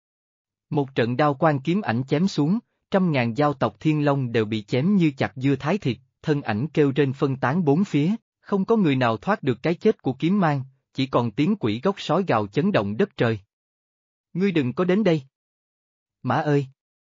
Một trận đao quang kiếm ảnh chém xuống, trăm ngàn giao tộc Thiên Long đều bị chém như chặt dưa thái thịt, thân ảnh kêu rên phân tán bốn phía, không có người nào thoát được cái chết của kiếm mang, chỉ còn tiếng quỷ gốc sói gào chấn động đất trời. Ngươi đừng có đến đây. Mã ơi!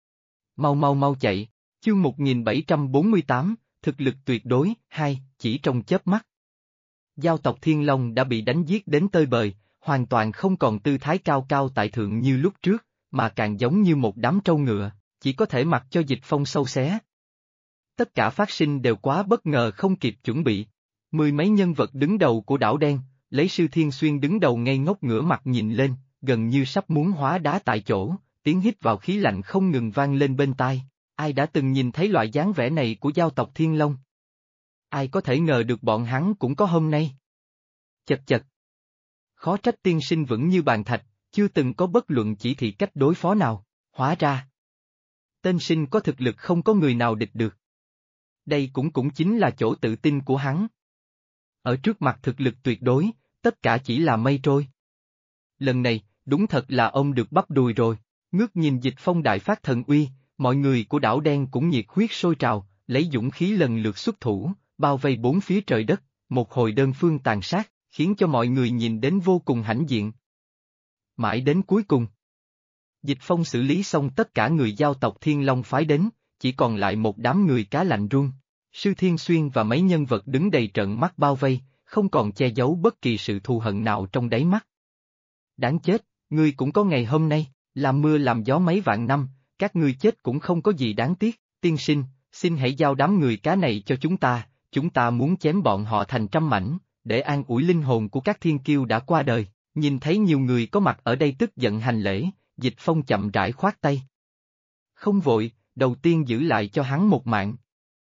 Mau chạy, chương 1748, thực lực tuyệt đối, 2, chỉ trong chớp mắt. Giao tộc Thiên Long đã bị đánh giết đến tơi bời, hoàn toàn không còn tư thái cao cao tại thượng như lúc trước, mà càng giống như một đám trâu ngựa, chỉ có thể mặc cho Dịch Phong sâu xé. Tất cả phát sinh đều quá bất ngờ không kịp chuẩn bị. Mười mấy nhân vật đứng đầu của đảo đen, lấy Sư Thiên Xuyên đứng đầu ngây ngốc ngửa mặt nhìn lên, gần như sắp muốn hóa đá tại chỗ, tiếng hít vào khí lạnh không ngừng vang lên bên tai. Ai đã từng nhìn thấy loại dáng vẻ này của giao tộc Thiên Long? Ai có thể ngờ được bọn hắn cũng có hôm nay? Chật chật. Khó trách tiên sinh vững như bàn thạch, chưa từng có bất luận chỉ thị cách đối phó nào, hóa ra. Tên sinh có thực lực không có người nào địch được. Đây cũng chính là chỗ tự tin của hắn. Ở trước mặt thực lực tuyệt đối, tất cả chỉ là mây trôi. Lần này, đúng thật là ông được bắp đùi rồi, ngước nhìn Dịch Phong đại phát thần uy, mọi người của đảo đen cũng nhiệt huyết sôi trào, lấy dũng khí lần lượt xuất thủ, bao vây bốn phía trời đất, một hồi đơn phương tàn sát, khiến cho mọi người nhìn đến vô cùng hãnh diện. Mãi đến cuối cùng, Dịch Phong xử lý xong tất cả người giao tộc Thiên Long phái đến, chỉ còn lại một đám người cá lạnh run. Sư Thiên Xuyên và mấy nhân vật đứng đầy trận mắt bao vây, không còn che giấu bất kỳ sự thù hận nào trong đáy mắt. Đáng chết, ngươi cũng có ngày hôm nay, làm mưa làm gió mấy vạn năm, các ngươi chết cũng không có gì đáng tiếc, tiên sinh, xin hãy giao đám người cá này cho chúng ta muốn chém bọn họ thành trăm mảnh, để an ủi linh hồn của các thiên kiêu đã qua đời. Nhìn thấy nhiều người có mặt ở đây tức giận hành lễ, Dịch Phong chậm rãi khoát tay. Không vội, đầu tiên giữ lại cho hắn một mạng.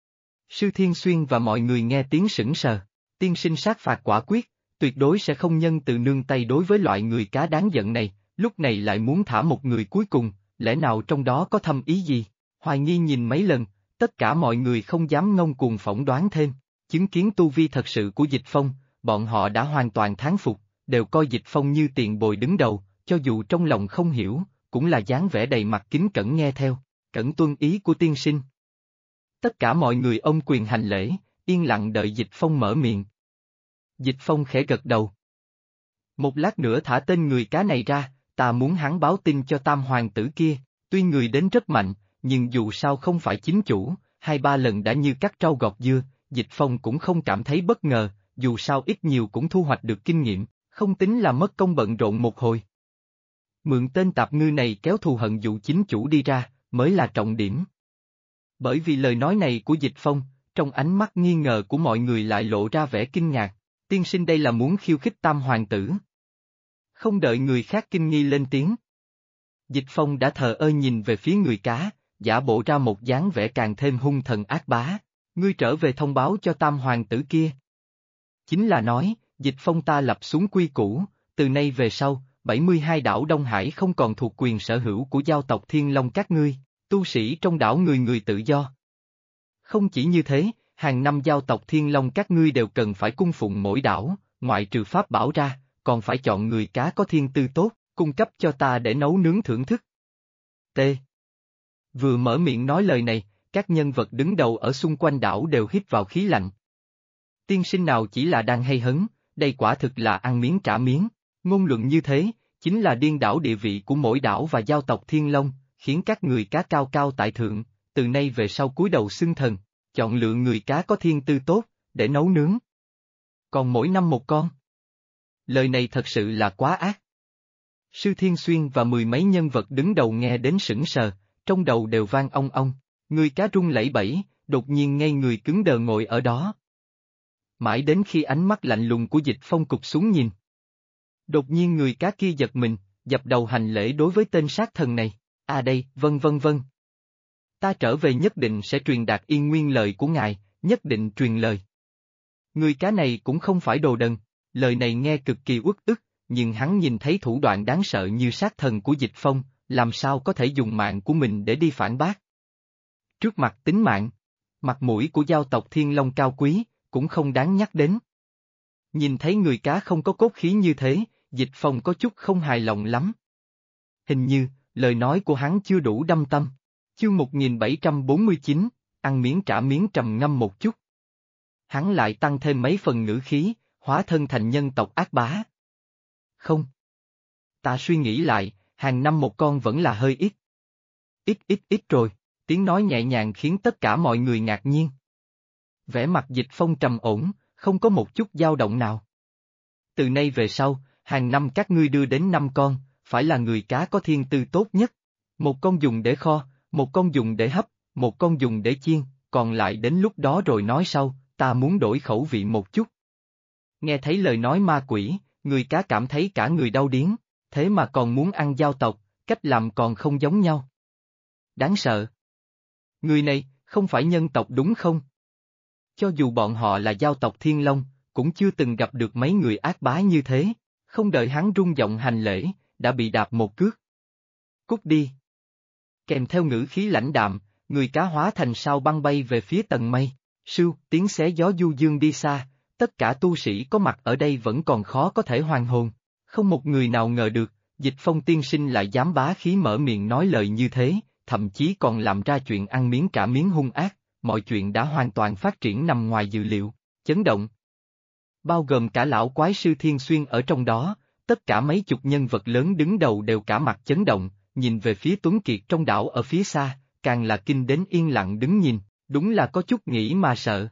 Sư Thiên Xuyên và mọi người nghe tiếng sững sờ, tiên sinh sát phạt quả quyết, tuyệt đối sẽ không nhân từ nương tay đối với loại người cá đáng giận này, lúc này lại muốn thả một người cuối cùng, lẽ nào trong đó có thâm ý gì? Hoài nghi nhìn mấy lần, tất cả mọi người không dám ngông cuồng phỏng đoán thêm, chứng kiến tu vi thật sự của Dịch Phong, bọn họ đã hoàn toàn thán phục, đều coi Dịch Phong như tiền bồi đứng đầu, cho dù trong lòng không hiểu, cũng là dáng vẻ đầy mặt kính cẩn nghe theo, cẩn tuân ý của tiên sinh. Tất cả mọi người ôm quyền hành lễ, yên lặng đợi Dịch Phong mở miệng. Dịch Phong khẽ gật đầu. Một lát nữa thả tên người cá này ra, ta muốn hắn báo tin cho tam hoàng tử kia, tuy người đến rất mạnh, nhưng dù sao không phải chính chủ, 2-3 lần đã như cắt rau gọt dưa, Dịch Phong cũng không cảm thấy bất ngờ, dù sao ít nhiều cũng thu hoạch được kinh nghiệm, không tính là mất công bận rộn một hồi. Mượn tên tạp ngư này kéo thù hận dụ chính chủ đi ra, mới là trọng điểm. Bởi vì lời nói này của Dịch Phong, trong ánh mắt nghi ngờ của mọi người lại lộ ra vẻ kinh ngạc, tiên sinh đây là muốn khiêu khích tam hoàng tử. Không đợi người khác kinh nghi lên tiếng. Dịch Phong đã thờ ơ nhìn về phía người cá, giả bộ ra một dáng vẻ càng thêm hung thần ác bá, ngươi trở về thông báo cho tam hoàng tử kia. Chính là nói, Dịch Phong ta lập xuống quy củ, từ nay về sau, 72 đảo Đông Hải không còn thuộc quyền sở hữu của giao tộc Thiên Long các ngươi, tu sĩ trong đảo người người tự do. Không chỉ như thế, hàng năm giao tộc Thiên Long các ngươi đều cần phải cung phụng mỗi đảo, ngoại trừ pháp bảo ra, còn phải chọn người cá có thiên tư tốt, cung cấp cho ta để nấu nướng thưởng thức. T. Vừa mở miệng nói lời này, các nhân vật đứng đầu ở xung quanh đảo đều hít vào khí lạnh. Tiên sinh nào chỉ là đang hay hứng, đây quả thực là ăn miếng trả miếng, ngôn luận như thế, chính là điên đảo địa vị của mỗi đảo và giao tộc Thiên Long, khiến các người cá cao cao tại thượng, từ nay về sau cúi đầu xưng thần, chọn lựa người cá có thiên tư tốt, để nấu nướng. Còn mỗi năm một con. Lời này thật sự là quá ác. Sư Thiên Xuyên và 10 mấy nhân vật đứng đầu nghe đến sững sờ, trong đầu đều vang ong ong, người cá rung lẩy bẩy, đột nhiên ngây người cứng đờ ngồi ở đó. Mãi đến khi ánh mắt lạnh lùng của Dịch Phong cụp xuống nhìn. Đột nhiên người cá kia giật mình, dập đầu hành lễ đối với tên sát thần này, đây, vâng. Ta trở về nhất định sẽ truyền đạt y nguyên lời của ngài, nhất định truyền lời. Người cá này cũng không phải đồ đần, lời này nghe cực kỳ uất ức, nhưng hắn nhìn thấy thủ đoạn đáng sợ như sát thần của Dịch Phong, làm sao có thể dùng mạng của mình để đi phản bác. Trước mặt tính mạng, mặt mũi của giao tộc Thiên Long cao quý, cũng không đáng nhắc đến. Nhìn thấy người cá không có cốt khí như thế, Dịch Phong có chút không hài lòng lắm. Hình như, lời nói của hắn chưa đủ đâm tâm. Chương 1749, ăn miếng trả miếng trầm ngâm một chút. Hắn lại tăng thêm mấy phần ngữ khí, hóa thân thành nhân tộc ác bá. Không. Ta suy nghĩ lại, hàng năm một con vẫn là hơi ít. Ít rồi, tiếng nói nhẹ nhàng khiến tất cả mọi người ngạc nhiên. Vẻ mặt Dịch Phong trầm ổn, không có một chút dao động nào. Từ nay về sau, hàng năm các ngươi đưa đến 5 con, phải là người cá có thiên tư tốt nhất. Một con dùng để kho, một con dùng để hấp, một con dùng để chiên, còn lại đến lúc đó rồi nói sau, ta muốn đổi khẩu vị một chút. Nghe thấy lời nói ma quỷ, người cá cảm thấy cả người đau điếng, thế mà còn muốn ăn giao tộc, cách làm còn không giống nhau. Đáng sợ. Người này, không phải nhân tộc đúng không? Cho dù bọn họ là giao tộc Thiên Long, cũng chưa từng gặp được mấy người ác bá như thế, không đợi hắn rung giọng hành lễ, đã bị đạp một cước. Cút đi. Kèm theo ngữ khí lãnh đạm, người cá hóa thành sao băng bay về phía tầng mây, sưu, tiếng xé gió du dương đi xa, tất cả tu sĩ có mặt ở đây vẫn còn khó có thể hoàn hồn, không một người nào ngờ được, Dịch Phong tiên sinh lại dám bá khí mở miệng nói lời như thế, thậm chí còn làm ra chuyện ăn miếng trả miếng hung ác, mọi chuyện đã hoàn toàn phát triển nằm ngoài dự liệu, chấn động. Bao gồm cả lão quái sư Thiên Xuyên ở trong đó, tất cả mấy chục nhân vật lớn đứng đầu đều cả mặt chấn động, nhìn về phía Tuấn Kiệt trong đảo ở phía xa, càng là kinh đến yên lặng đứng nhìn, đúng là có chút nghĩ mà sợ.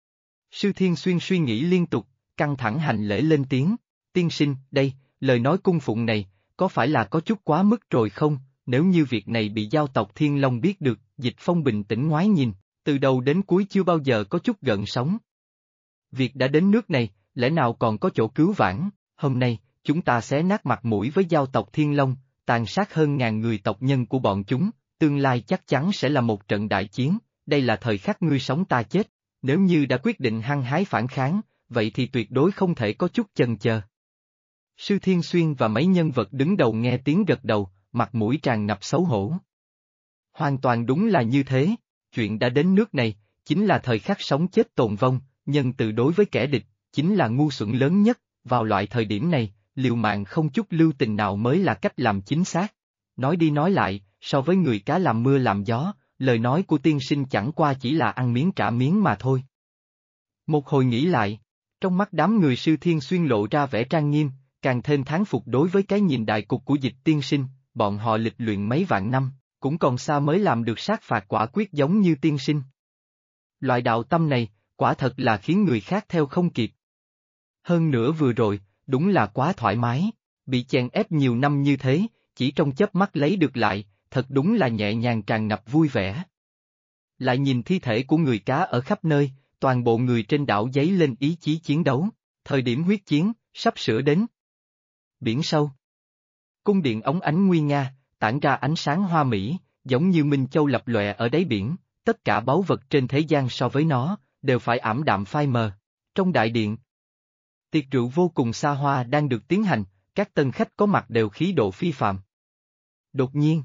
Sư Thiên Xuyên suy nghĩ liên tục, căng thẳng hành lễ lên tiếng, tiên sinh, đây, lời nói cung phụng này, có phải là có chút quá mức rồi không, nếu như việc này bị giao tộc Thiên Long biết được, Dịch Phong bình tĩnh ngoái nhìn, từ đầu đến cuối chưa bao giờ có chút gợn sóng. Việc đã đến nước này, lẽ nào còn có chỗ cứu vãn, hôm nay, chúng ta xé nát mặt mũi với giao tộc Thiên Long, tàn sát hơn ngàn người tộc nhân của bọn chúng, tương lai chắc chắn sẽ là một trận đại chiến, đây là thời khắc ngươi sống ta chết, nếu như đã quyết định hăng hái phản kháng, vậy thì tuyệt đối không thể có chút chần chờ. Sư Thiên Xuyên và mấy nhân vật đứng đầu nghe tiếng gật đầu, mặt mũi tràn ngập xấu hổ. Hoàn toàn đúng là như thế, chuyện đã đến nước này, chính là thời khắc sống chết tồn vong, nhân từ đối với kẻ địch, chính là ngu xuẩn lớn nhất, vào loại thời điểm này, liều mạng không chút lưu tình nào mới là cách làm chính xác. Nói đi nói lại, so với người cá làm mưa làm gió, lời nói của tiên sinh chẳng qua chỉ là ăn miếng trả miếng mà thôi. Một hồi nghĩ lại, trong mắt đám người Sư Thiên Xuyên lộ ra vẻ trang nghiêm, càng thêm thán phục đối với cái nhìn đại cục của Dịch tiên sinh, bọn họ lịch luyện mấy vạn năm, cũng còn xa mới làm được sát phạt quả quyết giống như tiên sinh. Loại đạo tâm này, quả thật là khiến người khác theo không kịp. Hơn nữa vừa rồi, đúng là quá thoải mái, bị chèn ép nhiều năm như thế, chỉ trong chớp mắt lấy được lại, thật đúng là nhẹ nhàng tràn ngập vui vẻ. Lại nhìn thi thể của người cá ở khắp nơi, toàn bộ người trên đảo dấy lên ý chí chiến đấu, thời điểm huyết chiến, sắp sửa đến. Biển sâu. Cung điện óng ánh nguy nga, tản ra ánh sáng hoa mỹ, giống như minh châu lập lòe ở đáy biển, tất cả báu vật trên thế gian so với nó, đều phải ảm đạm phai mờ. Trong đại điện, tiệc rượu vô cùng xa hoa đang được tiến hành, các tân khách có mặt đều khí độ phi phàm. Đột nhiên,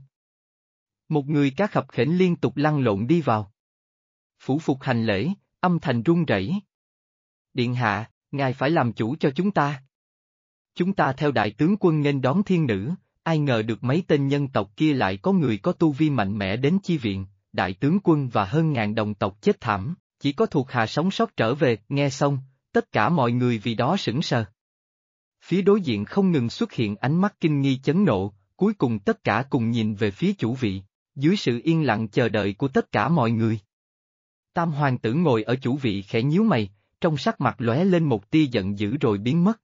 một người cá khập khểnh liên tục lăn lộn đi vào. Phủ phục hành lễ, âm thanh run rẩy. Điện hạ, ngài phải làm chủ cho chúng ta. Chúng ta theo đại tướng quân nghênh đón thiên nữ, ai ngờ được mấy tên nhân tộc kia lại có người có tu vi mạnh mẽ đến chi viện, đại tướng quân và hơn ngàn đồng tộc chết thảm, chỉ có thuộc hạ sống sót trở về, nghe xong, tất cả mọi người vì đó sững sờ. Phía đối diện không ngừng xuất hiện ánh mắt kinh nghi chấn nộ, cuối cùng tất cả cùng nhìn về phía chủ vị, dưới sự yên lặng chờ đợi của tất cả mọi người. Tam hoàng tử ngồi ở chủ vị khẽ nhíu mày, trong sắc mặt lóe lên một tia giận dữ rồi biến mất.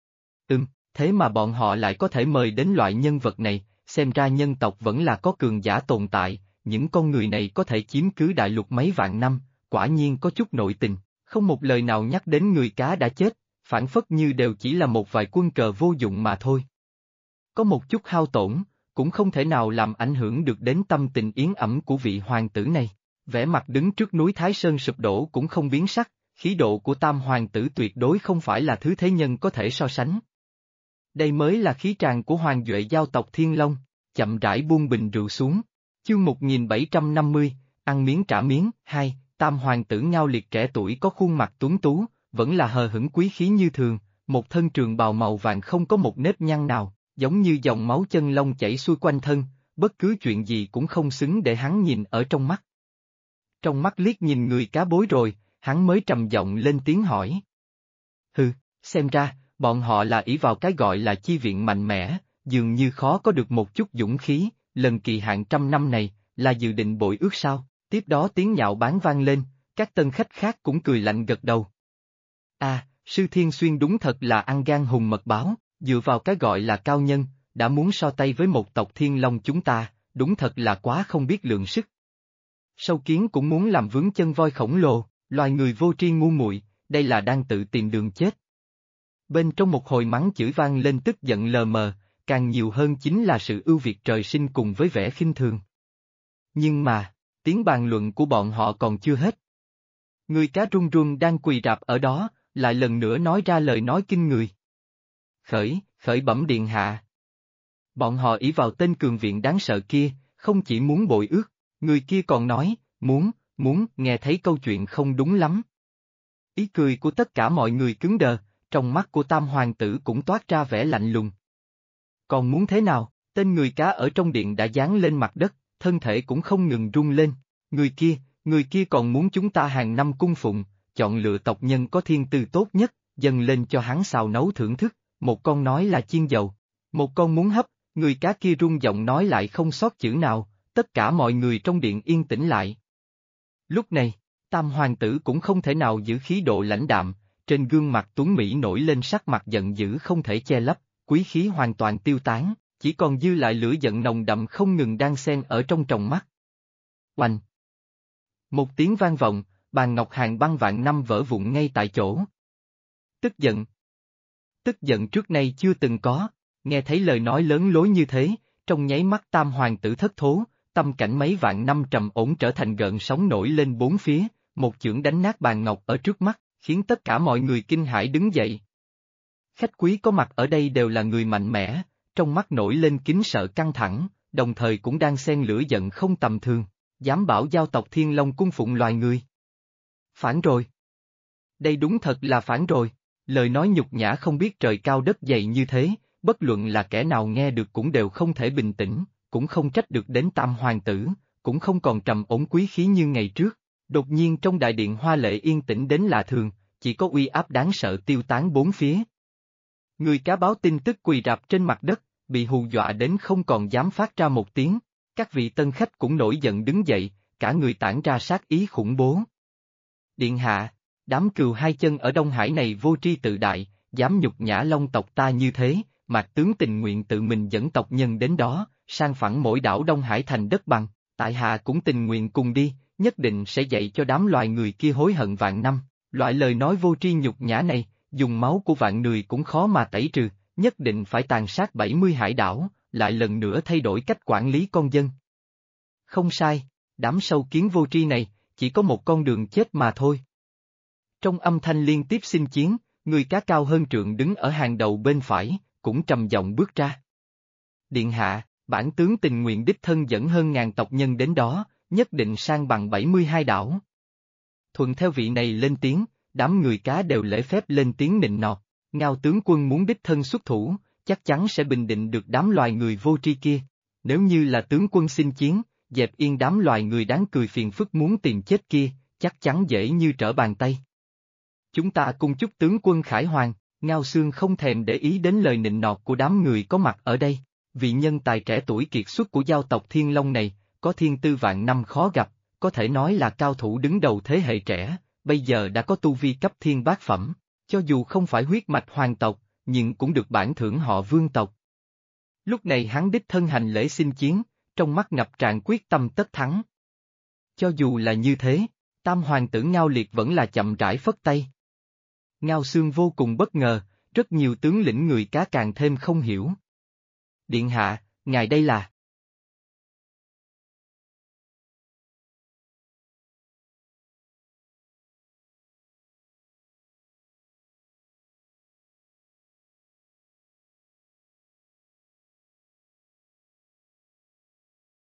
Thế mà bọn họ lại có thể mời đến loại nhân vật này, xem ra nhân tộc vẫn là có cường giả tồn tại, những con người này có thể chiếm cứ đại lục mấy vạn năm, quả nhiên có chút nội tình, không một lời nào nhắc đến người cá đã chết, phản phất như đều chỉ là một vài quân cờ vô dụng mà thôi. Có một chút hao tổn, cũng không thể nào làm ảnh hưởng được đến tâm tình yên ẩm của vị hoàng tử này. Vẻ mặt đứng trước núi Thái Sơn sụp đổ cũng không biến sắc, khí độ của tam hoàng tử tuyệt đối không phải là thứ thế nhân có thể so sánh. Đây mới là khí tràng của hoàng duệ giao tộc Thiên Long, chậm rãi buông bình rượu xuống. Chương 1750, ăn miếng trả miếng, 2, tam hoàng tử Ngao Liệt trẻ tuổi có khuôn mặt tuấn tú, vẫn là hờ hững quý khí như thường, một thân trường bào màu vàng không có một nếp nhăn nào, giống như dòng máu chân long chảy xuôi quanh thân, bất cứ chuyện gì cũng không xứng để hắn nhìn ở trong mắt. Trong mắt liếc nhìn người cá bối rồi, hắn mới trầm giọng lên tiếng hỏi. Hừ, xem ra, bọn họ là ỷ vào cái gọi là chi viện mạnh mẽ, dường như khó có được một chút dũng khí, lần kỳ hạn 100 năm này, là dự định bội ước sao, tiếp đó tiếng nhạo báng vang lên, các tân khách khác cũng cười lạnh gật đầu. Sư Thiên Xuyên đúng thật là ăn gan hùng mật báo, dựa vào cái gọi là cao nhân, đã muốn so tay với một tộc Thiên Long chúng ta, đúng thật là quá không biết lượng sức. Sâu kiến cũng muốn làm vướng chân voi khổng lồ, loài người vô tri ngu muội, đây là đang tự tìm đường chết. Bên trong một hồi mắng chửi vang lên tức giận lờ mờ, càng nhiều hơn chính là sự ưu việt trời sinh cùng với vẻ khinh thường. Nhưng mà, tiếng bàn luận của bọn họ còn chưa hết. Người cá run run đang quỳ rạp ở đó, lại lần nữa nói ra lời nói kinh người. Khởi bẩm điện hạ. Bọn họ ỷ vào tên cường viện đáng sợ kia, không chỉ muốn bội ước, người kia còn nói, muốn, nghe thấy câu chuyện không đúng lắm. Ý cười của tất cả mọi người cứng đờ, trong mắt của tam hoàng tử cũng toát ra vẻ lạnh lùng. Còn muốn thế nào, tên người cá ở trong điện đã dán lên mặt đất, thân thể cũng không ngừng rung lên, người kia còn muốn chúng ta hàng năm cung phụng, chọn lựa tộc nhân có thiên tư tốt nhất, dâng lên cho hắn xào nấu thưởng thức, một con nói là chiên dầu, một con muốn hấp, người cá kia rung giọng nói lại không sót chữ nào, tất cả mọi người trong điện yên tĩnh lại. Lúc này, tam hoàng tử cũng không thể nào giữ khí độ lãnh đạm, trên gương mặt tuấn mỹ nổi lên sắc mặt giận dữ không thể che lấp, quý khí hoàn toàn tiêu tán, chỉ còn dư lại lửa giận nồng đậm không ngừng đan xen ở trong tròng mắt. Oanh! Một tiếng vang vọng, bàn ngọc hàng băng vạn năm vỡ vụn ngay tại chỗ. Tức giận! tức giận trước nay chưa từng có, nghe thấy lời nói lớn lối như thế, trong nháy mắt tam hoàng tử thất thố, tâm cảnh mấy vạn năm trầm ổn trở thành gợn sóng nổi lên bốn phía, một chưởng đánh nát bàn ngọc ở trước mắt, khiến tất cả mọi người kinh hãi đứng dậy. Khách quý có mặt ở đây đều là người mạnh mẽ, trong mắt nổi lên kính sợ căng thẳng, đồng thời cũng đang xen lửa giận không tầm thường, dám bảo giao tộc Thiên Long cung phụng loài người. Phản rồi. Đây đúng thật là phản rồi, lời nói nhục nhã không biết trời cao đất dày như thế, bất luận là kẻ nào nghe được cũng đều không thể bình tĩnh, cũng không trách được đến tam hoàng tử, cũng không còn trầm ổn quý khí như ngày trước. Đột nhiên trong đại điện hoa lệ yên tĩnh đến lạ thường, chỉ có uy áp đáng sợ tiêu tán bốn phía. Người cá báo tin tức quỳ rạp trên mặt đất, bị hù dọa đến không còn dám phát ra một tiếng, các vị tân khách cũng nổi giận đứng dậy, cả người tản ra sát ý khủng bố. Điện hạ, đám cừu hai chân ở Đông Hải này vô tri tự đại, dám nhục nhã Long tộc ta như thế, Mạc tướng tình nguyện tự mình dẫn tộc nhân đến đó, sang phẳng mỗi đảo Đông Hải thành đất bằng, tại hạ cũng tình nguyện cùng đi, nhất định sẽ dạy cho đám loài người kia hối hận vạn năm. Loại lời nói vô tri nhục nhã này, dùng máu của vạn người cũng khó mà tẩy trừ, nhất định phải tàn sát 70 hải đảo, lại lần nữa thay đổi cách quản lý con dân. Không sai, đám sâu kiến vô tri này, chỉ có một con đường chết mà thôi. Trong âm thanh liên tiếp xin chiến, người cá cao hơn trượng đứng ở hàng đầu bên phải, cũng trầm giọng bước ra. Điện hạ, bản tướng tình nguyện đích thân dẫn hơn ngàn tộc nhân đến đó, nhất định sang bằng 72 đảo. Thuận theo vị này lên tiếng, đám người cá đều lễ phép lên tiếng nịnh nọt, Ngao tướng quân muốn đích thân xuất thủ, chắc chắn sẽ bình định được đám loài người vô tri kia. Nếu như là tướng quân xin chiến, dẹp yên đám loài người đáng cười phiền phức muốn tìm chết kia, chắc chắn dễ như trở bàn tay. Chúng ta cùng chúc tướng quân khải hoàn, Ngao Xương không thèm để ý đến lời nịnh nọt của đám người có mặt ở đây, vị nhân tài trẻ tuổi kiệt xuất của giao tộc Thiên Long này, có thiên tư vạn năm khó gặp, có thể nói là cao thủ đứng đầu thế hệ trẻ, bây giờ đã có tu vi cấp thiên bát phẩm, cho dù không phải huyết mạch hoàng tộc, nhưng cũng được bản thưởng họ Vương tộc. Lúc này hắn đích thân hành lễ xin chiến, trong mắt ngập tràn quyết tâm tất thắng. Cho dù là như thế, tam hoàng tử Ngao Liệt vẫn là chậm rãi phất tay. Ngao Xương vô cùng bất ngờ, rất nhiều tướng lĩnh người cá càng thêm không hiểu. Điện hạ, ngài đây là...